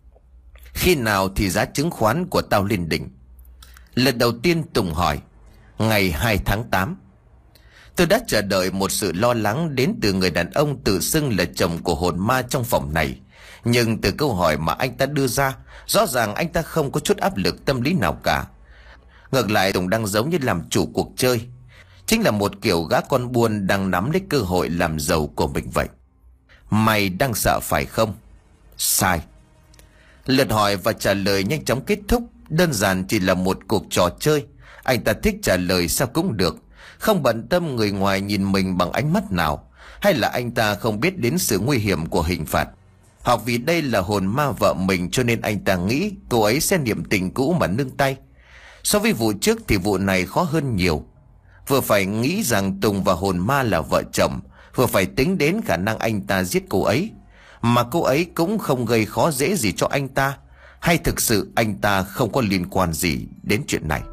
Speaker 1: Khi nào thì giá chứng khoán của tao lên đỉnh? Lần đầu tiên Tùng hỏi. Ngày hai tháng tám. Tôi đã chờ đợi một sự lo lắng đến từ người đàn ông tự xưng là chồng của hồn ma trong phòng này. Nhưng từ câu hỏi mà anh ta đưa ra, rõ ràng anh ta không có chút áp lực tâm lý nào cả. Ngược lại, Tùng đang giống như làm chủ cuộc chơi. Chính là một kiểu gã con buôn đang nắm lấy cơ hội làm giàu của mình vậy. Mày đang sợ phải không? Sai. Lượt hỏi và trả lời nhanh chóng kết thúc. Đơn giản chỉ là một cuộc trò chơi. Anh ta thích trả lời sao cũng được, không bận tâm người ngoài nhìn mình bằng ánh mắt nào. Hay là anh ta không biết đến sự nguy hiểm của hình phạt, hoặc vì đây là hồn ma vợ mình cho nên anh ta nghĩ cô ấy sẽ niệm tình cũ mà nương tay. So với vụ trước thì vụ này khó hơn nhiều. Vừa phải nghĩ rằng Tùng và hồn ma là vợ chồng, vừa phải tính đến khả năng anh ta giết cô ấy. Mà cô ấy cũng không gây khó dễ gì cho anh ta. Hay thực sự anh ta không có liên quan gì đến chuyện này?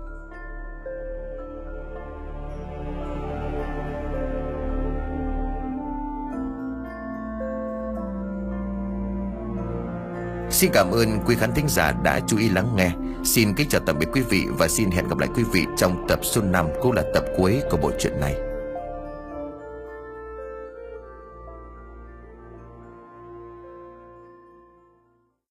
Speaker 1: Xin cảm ơn quý khán thính giả đã chú ý lắng nghe. Xin kính chào tạm biệt quý vị và xin hẹn gặp lại quý vị trong tập số năm cũng là tập cuối của bộ truyện này.